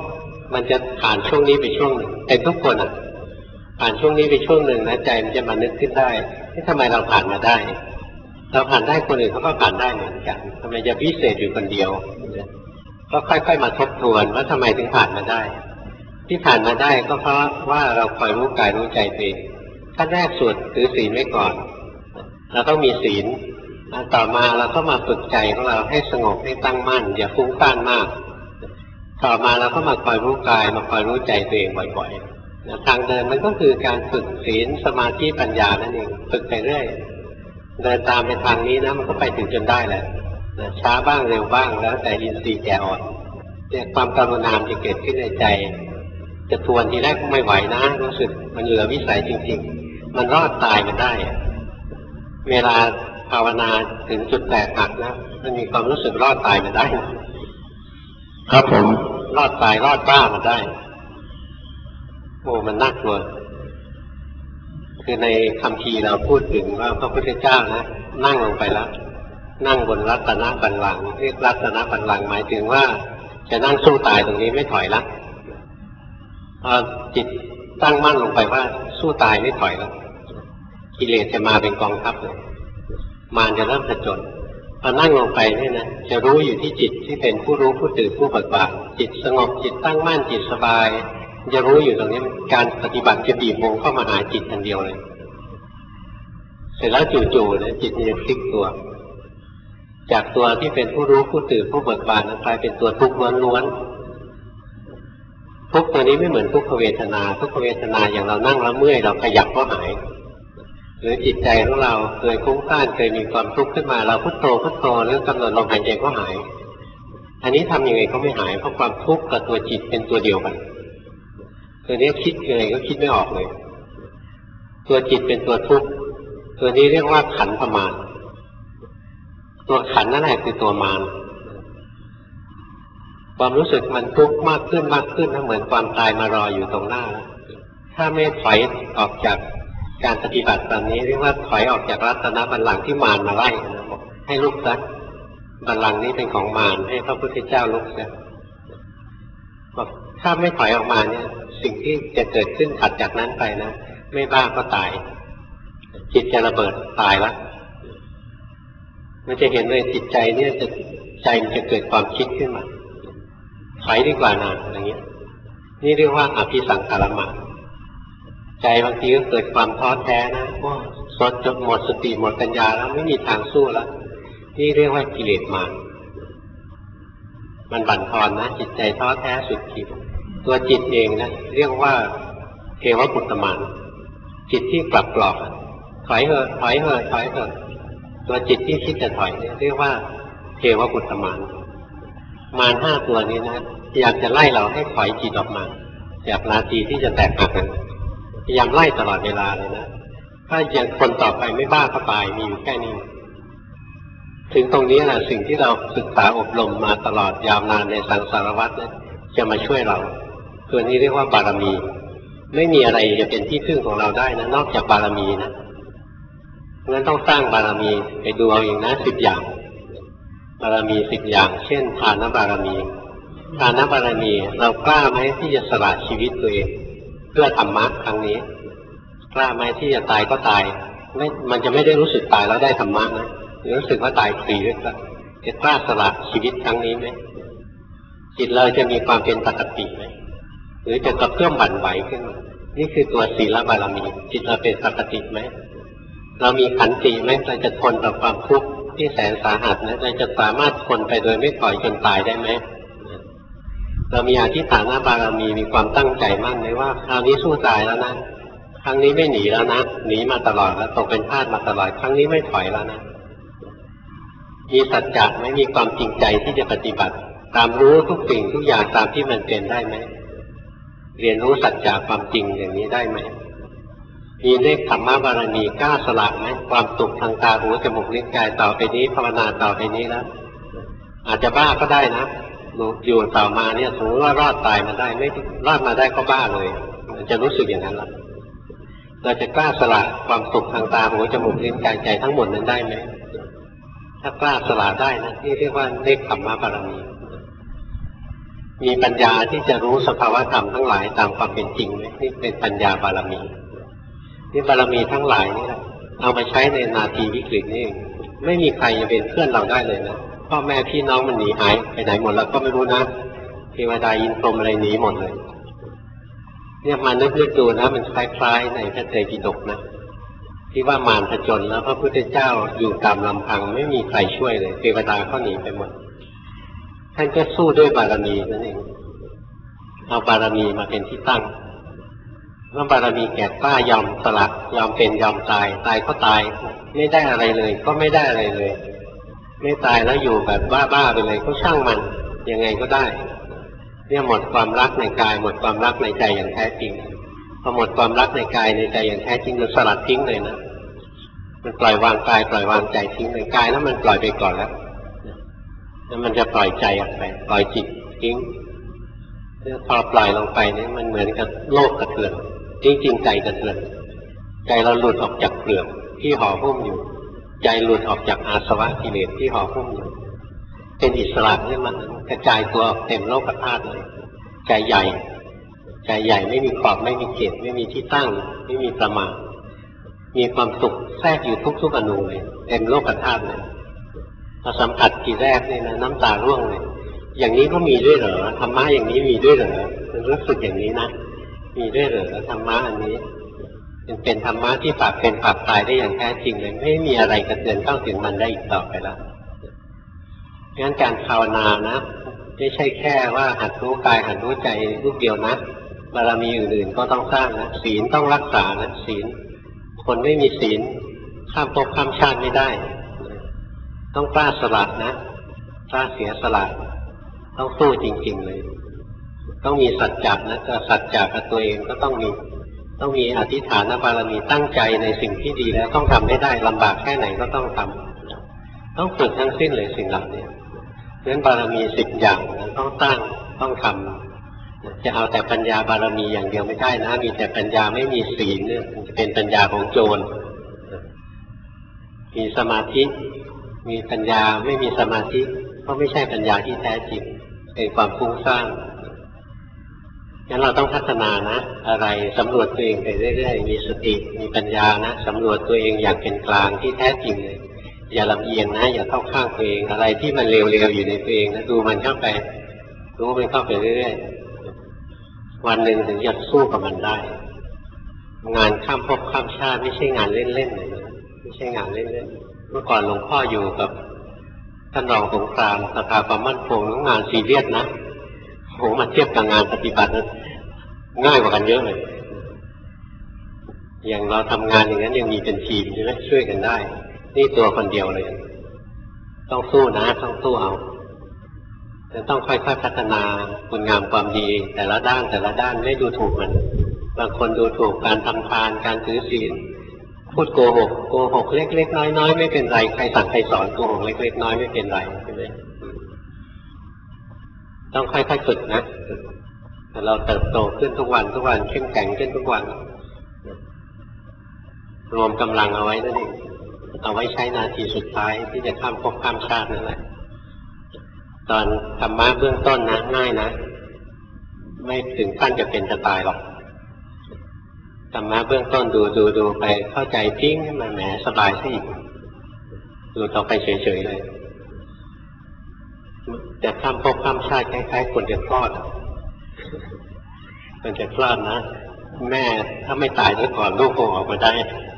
มันจะผ่านช่วงนี้ไปช่วงหนึ่งแต่ทุกคนอ่ะผ่านช่วงนี้ไปช่วงหนึ่งนะใจมันจะมานึกขึ้นได้ที่ทำไมเราผ่านมาได้เราผ่านได้คนอื่นเขาก็ผ่านได้เหมือนกันทำไมจะพิเศษอยู่คนเดียวก็ค่อยๆมาทบทวนว่าทำไมถึงผ่านมาได้ที่ผ่านมาได้ก็เพราะว่าเราคอยรู้กายรู้ใจตัวเองขั้นแรกสุดถือศีลไว้ก่อนเราต้องมีศีลต่อมาเราก็มาฝึกใจของเราให้สงบให้ตั้งมั่นอย่าฟุ้งซ่านมากต่อมาเราก็มาคอยรู้กายมาคอยรู้ใจตัวเองบ่อยๆทางเดินมันก็คือการฝึกศีลสมาธิปัญญานั่นเองฝึกไปเรื่อยเดินตามไปทางนี้นะมันก็ไปถึงจนได้แหละช้าบ้างเร็วบ้างแล้วแต่อินทรีย์แก่อ่อนเนี่ยความกรุณาจะเกิดขึ้นในใจจะทวนทีแรกไม่ไหวนะรู้สึกมันเหลือวิสัยจริงๆมันรอดตายมันได้เวลาภาวนาถึงจุดแตกหักนะมันมีความรู้สึกรอดตายมันได้ครับผมรอดตายรอดบ้ามันได้โอ้มันน่ากลัวคือในคัมภีร์เราพูดถึงว่าพระพุทธเจ้านะนั่งลงไปแล้วนั่งบนรัตนบัลลังก์เรียกรัตนบัลลังก์หมายถึงว่าจะนั่งสู้ตายตรงนี้ไม่ถอยละพอจิตตั้งมั่นลงไปว่าสู้ตายไม่ถอยแล้วกิเลสจะมาเป็นกองทัพเลยมารจะเริ่มผจญพอนั่งลงไปนี่นะจะรู้อยู่ที่จิตที่เป็นผู้รู้ผู้ตื่นผู้เบิกบานจิตสงบจิตตั้งมั่นจิตสบายจะรู้อยู่ตรงนี้การปฏิบัติจะบีบวงเข้ามาหาจิตอันเดียวเลยเสร็จแล้วจู่ๆนะจิตจะพลิกตัวจากตัวที่เป็นผู้รู้ผู้ตื่นผู้เบิกบานกลายเป็นตัวทุกข์ล้วนๆทุกข์ตัวนี้ไม่เหมือนทุกขเวทนาทุกขเวทนาอย่างเรานั่งแล้วเมื่อยเราขยับก็หายหรือจิตใจของเราเคยฟุ้งซ่านเคยมีความทุกข์ขึ้นมาเราพุทโธพุทโธหรือกำหนดลมหายใจก็หายอันนี้ทำยังไงก็ไม่หายเพราะความทุกข์กับตัวจิตเป็นตัวเดียวกันตัวนี้คิดยังไงก็คิดไม่ออกเลยตัวจิตเป็นตัวทุกข์ตัวนี้เรียกว่าขันธมารตัวขันนั่นแหละคือตัวมารความรู้สึกมันทุกข์มากขึ้นมากขึ้นนะเหมือนความตายมารออยู่ตรงหน้าถ้าไม่ถอยออกจากการปฏิบัติตอนนี้เรียกว่าถอยออกจากรัตนบัลลังก์ที่มารมาไล่ให้ลุกซะบัลลังก์นี้เป็นของมารให้พระพุทธเจ้าลุกซะบอกถ้าไม่ถอยออกมาเนี่ยสิ่งที่จะเกิดขึ้นถัดจากนั้นไปนะไม่บ้าก็ตายจิตจะระเบิดตายแล้วมันจะเห็นเลยจิตใจเนี่ยจะใจมันจะเกิดความคิดขึ้นมาถอยดีกว่านะอย่างเงี้ยนี่เรียกว่าอภิสังขารมะใจบางทีก็เกิดความท้อแท้นะว่าสดจนหมดสติหมดปัญญาแล้วไม่มีทางสู้แล้วนี่เรียกว่ากิเลสมารมันบั่นทอนนะจิตใจท้อแท้สุดขีดตัวจิตเองนะเรียกว่าเทวปุตตมารจิตที่กลับกรอกถอยเถอะถอยเถอะถอยเถอะตัวจิตที่คิดจะถอยเนี่ยเรียกว่าเทวปุตตมารมารห้าตัวนี้นะอยากจะไล่เราให้ถอยจิตออกมาจากนาทีที่จะแตกหักกันพยายามไล่ตลอดเวลาเลยนะถ้าอย่างคนต่อไปไม่บ้าก็ตายมีอยู่แค่นี้ถึงตรงนี้แหละสิ่งที่เราศึกษาอบรมมาตลอดยาวนานในสังสารวัฏนะจะมาช่วยเราตัวนี้เรียกว่าบารมีไม่มีอะไรจะเป็นที่พึ่งของเราได้นะนอกจากบารมีนะเพราะฉะนั้นต้องสร้างบารมีไปดูเอาเองนะสิบอย่างบารมีสิบอย่างเช่นทานบารมีทานบารมีเรากล้าไหมที่จะสละชีวิตตัวเองเพื่อธรรมะครั้งนี้กล้าไหมที่จะตายก็ตายไม่มันจะไม่ได้รู้สึกตายแล้วได้ธรรมะนะรู้สึกว่าตายฟรีด้วยกันจะกล้าสละชีวิตครั้งนี้ไหมจิตเราจะมีความเป็นปกติไหมหรือจะกระเพื่อมบั่นไหวขึ้นมานี่คือตัวศีลบารมีจิตเราเป็นปกติไหมเรามีขันติไหมเราจะทนต่อความทุกข์ที่แสนสาหัสนะเราจะสามารถทนไปโดยไม่ถอยจนตายได้ไหมเรามีอธิษฐานบารมีมีความตั้งใจมั่นไหมว่าคราวนี้สู้ตายแล้วนะครั้งนี้ไม่หนีแล้วนะหนีมาตลอดแล้วตกเป็นทาสมาตลอดครั้งนี้ไม่ถอยแล้วนะมีสัจจะไม่มีความจริงใจที่จะปฏิบัติตามรู้ทุกสิ่งทุกอย่างตามที่มันเป็นได้ไหมเรียนรู้สัจจะความจริงอย่างนี้ได้ไหมมีเนกขัมมะบารมีกล้าสละไหมความสุขทางตาหูจมูกลิ้นกายต่อไปนี้ภาวนาต่อไปนี้แล้วอาจจะบ้าก็ได้นะอยู่ต่อมาเนี่ยสมมติว่ารอดตายมาได้ไม่รอดมาได้ก็บ้าเลยมันจะรู้สึกอย่างนั้นละเราจะกล้าสละความสุขทางตาหูจมูกลิ้นกายใจทั้งหมดนั้นได้ไหมถ้ากล้าสละได้นะนี่เรียกว่าเนกขัมมะบารมีมีปัญญาที่จะรู้สภาวะธรรมทั้งหลายตามความเป็นจริงนี่เป็นปัญญาบารมีนี่บารมีทั้งหลายนี่แหละเอามาใช้ในนาทีวิกฤตนี่ไม่มีใครจะเป็นเพื่อนเราได้เลยนะพ่อแม่พี่น้องมันหนีหายไปไหนหมดแล้วก็ไม่รู้นะเทวดาอินพรหมอะไรหนีหมดเลยเนี่ยมานึกๆดูนะมันคล้ายๆในพระไตรปิฎกนะที่ว่ามารผจญแล้วพระพุทธเจ้าอยู่ตามลำพังไม่มีใครช่วยเลยเทวดาเขาหนีไปหมดท่านก็สู้ด้วยบารมีนั่นเองเอาบารมีมาเป็นที่ตั้งเมื่อบารมีแก่กล้ายอมสละยอมเป็นยอมตายตายก็ตายไม่ได้อะไรเลยก็ไม่ได้อะไรเลยไม่ตายแล้วอยู่แบบบ้าๆไปเลยก็ช่างมันยังไงก็ได้เนี่ยหมดความรักในกายหมดความรักในใจอย่างแท้จริงพอหมดความรักในกายในใจอย่างแท้จริงมันสลัดทิ้งเลยนะมันปล่อยวางกายปล่อยวางใจทิ้งเลยกายแล้วมันปล่อยไปก่อนแล้วแล้วมันจะปล่อยใจออกไปปล่อยจิตทิ้งพอปล่อยลงไปเนี่ยมันเหมือนกับโลกกระเทือนจริงๆใจกระเทือนใจเราหลุดออกจากเปลือกที่ห่อหุ้มอยู่ใจหลุดออกจากอาสวะกิเลสที่ห่อหุ้มอยู่เป็นอิสระเนี่ยมันกระจายตัวเต็มโลกธาตุเลยใจใหญ่ใจใหญ่ไม่มีขอบไม่มีเขตไม่มีที่ตั้งไม่มีประมาณมีความสุขแทรกอยู่ทุกๆอนูเลยเต็มโลกธาตุเลยพอสัมผัสทีแรกเนี่ยนะน้ำตาร่วงเลยอย่างนี้ก็มีด้วยเหรอธรรมะอย่างนี้มีด้วยเหรอมันรู้สึกอย่างนี้นะมีด้วยเหรอธรรมะอันนี้เป็นเป็นธรรมะที่ปราบเป็นปราบตายได้อย่างแท้จริงเลยไม่มีอะไรกระเทือนเข้าถึงมันได้อีกต่อไปแล้วงั้นการภาวนานะไม่ใช่แค่ว่าหัดรู้กายหัดรู้ใจรูปเดียวนะบารมีอื่นๆก็ต้องสร้างนะศีลต้องรักษานะศีลคนไม่มีศีลข้ามภพข้ามชาติไม่ได้ต้องกล้าสละนะกล้าเสียสละต้องสู้จริงๆเลยต้องมีสัจจะนะจะสัจจะกับตัวเองก็ต้องมีต้องมีอธิษฐานบารมีตั้งใจในสิ่งที่ดีแล้วต้องทำให้ได้ลำบากแค่ไหนก็ต้องทำต้องฝึกทั้งสิ้นเลยสิ่งเหล่านี้เพราะฉะนั้นบารมีสิบอย่างต้องตั้งต้องทำจะเอาแต่ปัญญาบารมีอย่างเดียวไม่ได้นะมีแต่ปัญญาไม่มีศีลเนี่ยจะเป็นปัญญาของโจรมีสมาธิมีปัญญาไม่มีสมาธิก็ไม่ใช่ปัญญาที่แท้จริงเป็นความฟุ้งซ่านงั้นเราต้องพัฒนานะอะไรสำรวจตัวเองไปเรื่อยๆมีสติมีปัญญานะสำรวจตัวเองอย่างเป็นกลางที่แท้จริงเลยอย่าลำเอียงนะอย่าเข้าข้างตัวเองอะไรที่มันเลวๆอยู่ในตัวเองนะดูมันเข้าไปรู้มันเข้าไปเรื่อยๆวันหนึ่งถึงจะสู้กับมันได้งานข้ามภพข้ามชาติไม่ใช่งานเล่นๆเลยนะไม่ใช่งานเล่นๆเมื่อก่อนหลวงพ่ออยู่กับท่านรองสงครามสภาความมั่นคงงานซีเรียสนะโหมาเทียบกับงานปฏิบัตินะง่ายกว่ากันเยอะเลยอย่างเราทำงานอย่างนั้นยังมีเป็นทีมใช่ไหมช่วยกันได้นี่ตัวคนเดียวเลยต้องสู้นะต้องสู้เอาจะต้องค่อยๆพัฒนาคุณงามความดีแต่ละด้านแต่ละด้านไม่ดูถูกมันบางคนดูถูกการทำทานการถือศีลพูดโกหกโกหกเล็กๆน้อยๆไม่เป็นไรใครสั่งใครสอนโกหกเล็กๆน้อยๆไม่เป็นไรใช่ไหมต้องค่อยๆฝึกนะแต่เราเติบโตขึ้นทุกวันทุกวันเข้มแข็งขึ้นทุกวันรวมกำลังเอาไว้นั่นเองเอาไว้ใช้นาทีสุดท้ายที่จะข้ามภพข้ามชาตินั่นแหละตอนธรรมะเบื้องต้นนะง่ายนะไม่ถึงขั้นจะเป็นจะตายหรอกธรรมะเบื้องต้นดูดูดูไปเข้าใจทิ้งมันแหมสบายซะอีกดูต่อไปเฉยๆเลยแต่ข้ามภพข้ามชาติคล้ายๆคนจะคลอดมันจะคลอดนะแม่ถ้าไม่ตายซะก่อนลูกคงออกมาได้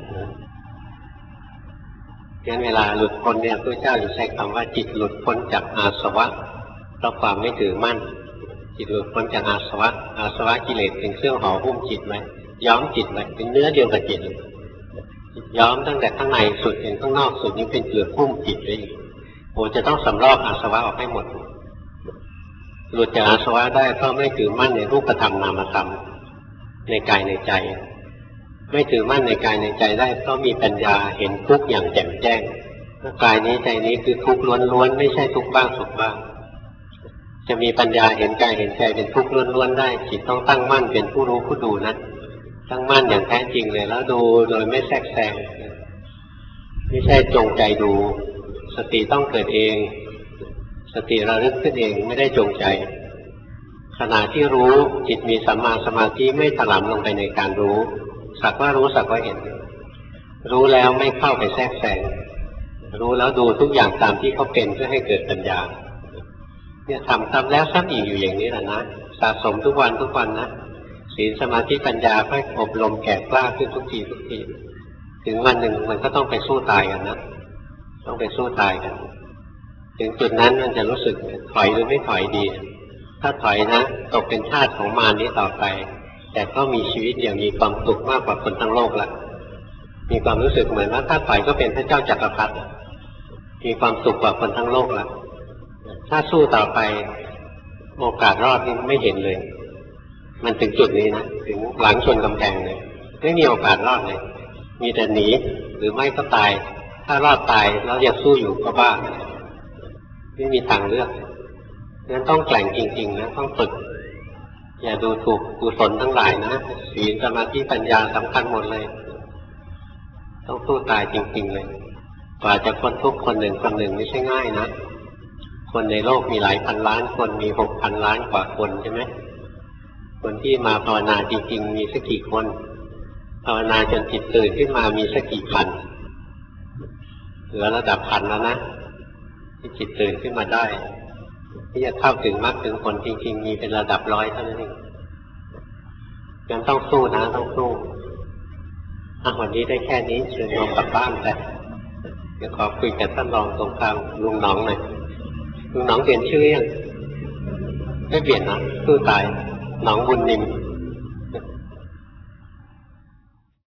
งั้นเวลาหลุดพ้นเนี่ยพระเจ้าจะใช้คำว่าจิตหลุดพ้นจากอาสวะเพราะความไม่ถือมั่นจิตหลุดพ้นจากอาสวะอาสวะกิเลสเป็นเครื่องห่อหุ้มจิตไหมย้อมจิตไหมเป็นเนื้อเดียวกับจิตย้อมตั้งแต่ข้างในสุดถึงข้างนอกสุดนี้เป็นเกลือหุ้มจิตเลยโอ้จะต้องสำรอกอาสวะออกให้หมดหลุดจากอาสวะได้เพราะไม่ถือมั่นในรูปธรรมนามธรรมในกายในใจไม่ถือมั่นในกายในใจได้เพราะมีปัญญาเห็นทุกข์อย่างแจ่มแจ้งกายนี้ใจนี้คือทุกข์ล้วนๆไม่ใช่ทุกข์บ้างสุขบ้างจะมีปัญญาเห็นกายเห็นใจเป็นทุกข์ล้วนๆได้จิตต้องตั้งมั่นเป็นผู้รู้ผู้ดูนะตั้งมั่นอย่างแท้จริงเลยแล้วดูโดยไม่แทรกแซงไม่ใช่จงใจดูสติต้องเกิดเองสติระลึกขึ้นเองไม่ได้จงใจขณะที่รู้จิตมีสัมมาสมาธิไม่ถลำลงไปในการรู้สักว่ารู้สักว่าเห็นรู้แล้วไม่เข้าไปแทรกแซงรู้แล้วดูทุกอย่างตามที่เขาเป็นเพื่อให้เกิดปัญญาเนี่ยทำซ้ำแล้วซ้ำอีกอยู่อย่างนี้แหละนะสะสมทุกวันทุกวันนะศีลสมาธิปัญญาค่อยอบรมแก่กล้าขึ้นทุกทีทุกทีถึงวันหนึ่งมันก็ต้องไปสู้ตายกันนะต้องไปสู้ตายกันถึงจุดนั้นมันจะรู้สึกถอยหรือไม่ถอยดีถ้าถอยนะตกเป็นทาสของมารนี้ต่อไปแต่ก็มีชีวิตอย่างมีความสุขมากกว่าคนทั้งโลกละมีความรู้สึกเหมือนว่าถ้าถอยก็เป็นพระเจ้าจักรพรรดิมีความสุขกว่าคนทั้งโลกละถ้าสู้ต่อไปโอกาสรอดนี่ไม่เห็นเลยมันถึงจุดนี้นะถึงหลังชนกำแพงเลยไม่มีโอกาสรอดเลยมีแต่หนีหรือไม่ก็ตายถ้ารอดตายแล้วยังสู้อยู่ก็บ้าไม่มีทางเลือกงั้นต้องแกร่งจริงๆนะต้องฝึกอย่าดูถูกกุศลทั้งหลายนะศีลสมาธิปัญญาสำคัญหมดเลยต้องสู้ตายจริงๆเลยกว่าจะพ้นทุกข์คนหนึ่งคนหนึ่งไม่ใช่ง่ายนะคนในโลกมีหลายพันล้านคนมีหกพันล้านกว่าคนใช่ไหมคนที่มาภาวนาจริงๆมีสักกี่คนภาวนาจนจิตตื่นขึ้นมามีสักกี่พันเหลือระดับพันแล้วนะที่จิตตื่นขึ้นมาได้ที่จะเข้าถึงมรรคถึงผลจริงๆมีเป็นระดับร้อยเท่านั้นเองยังต้องสู้นะต้องสู้ถ้าวันนี้ได้แค่นี้เชิญลงกลับบ้านแต่เดี๋ยวขอคุยกับท่านรองตรงกลางลุงหนองหน่อยลุงหนองเปลี่ยนชื่อยังไม่เปลี่ยนนะสู้ตายหนองบุญนิม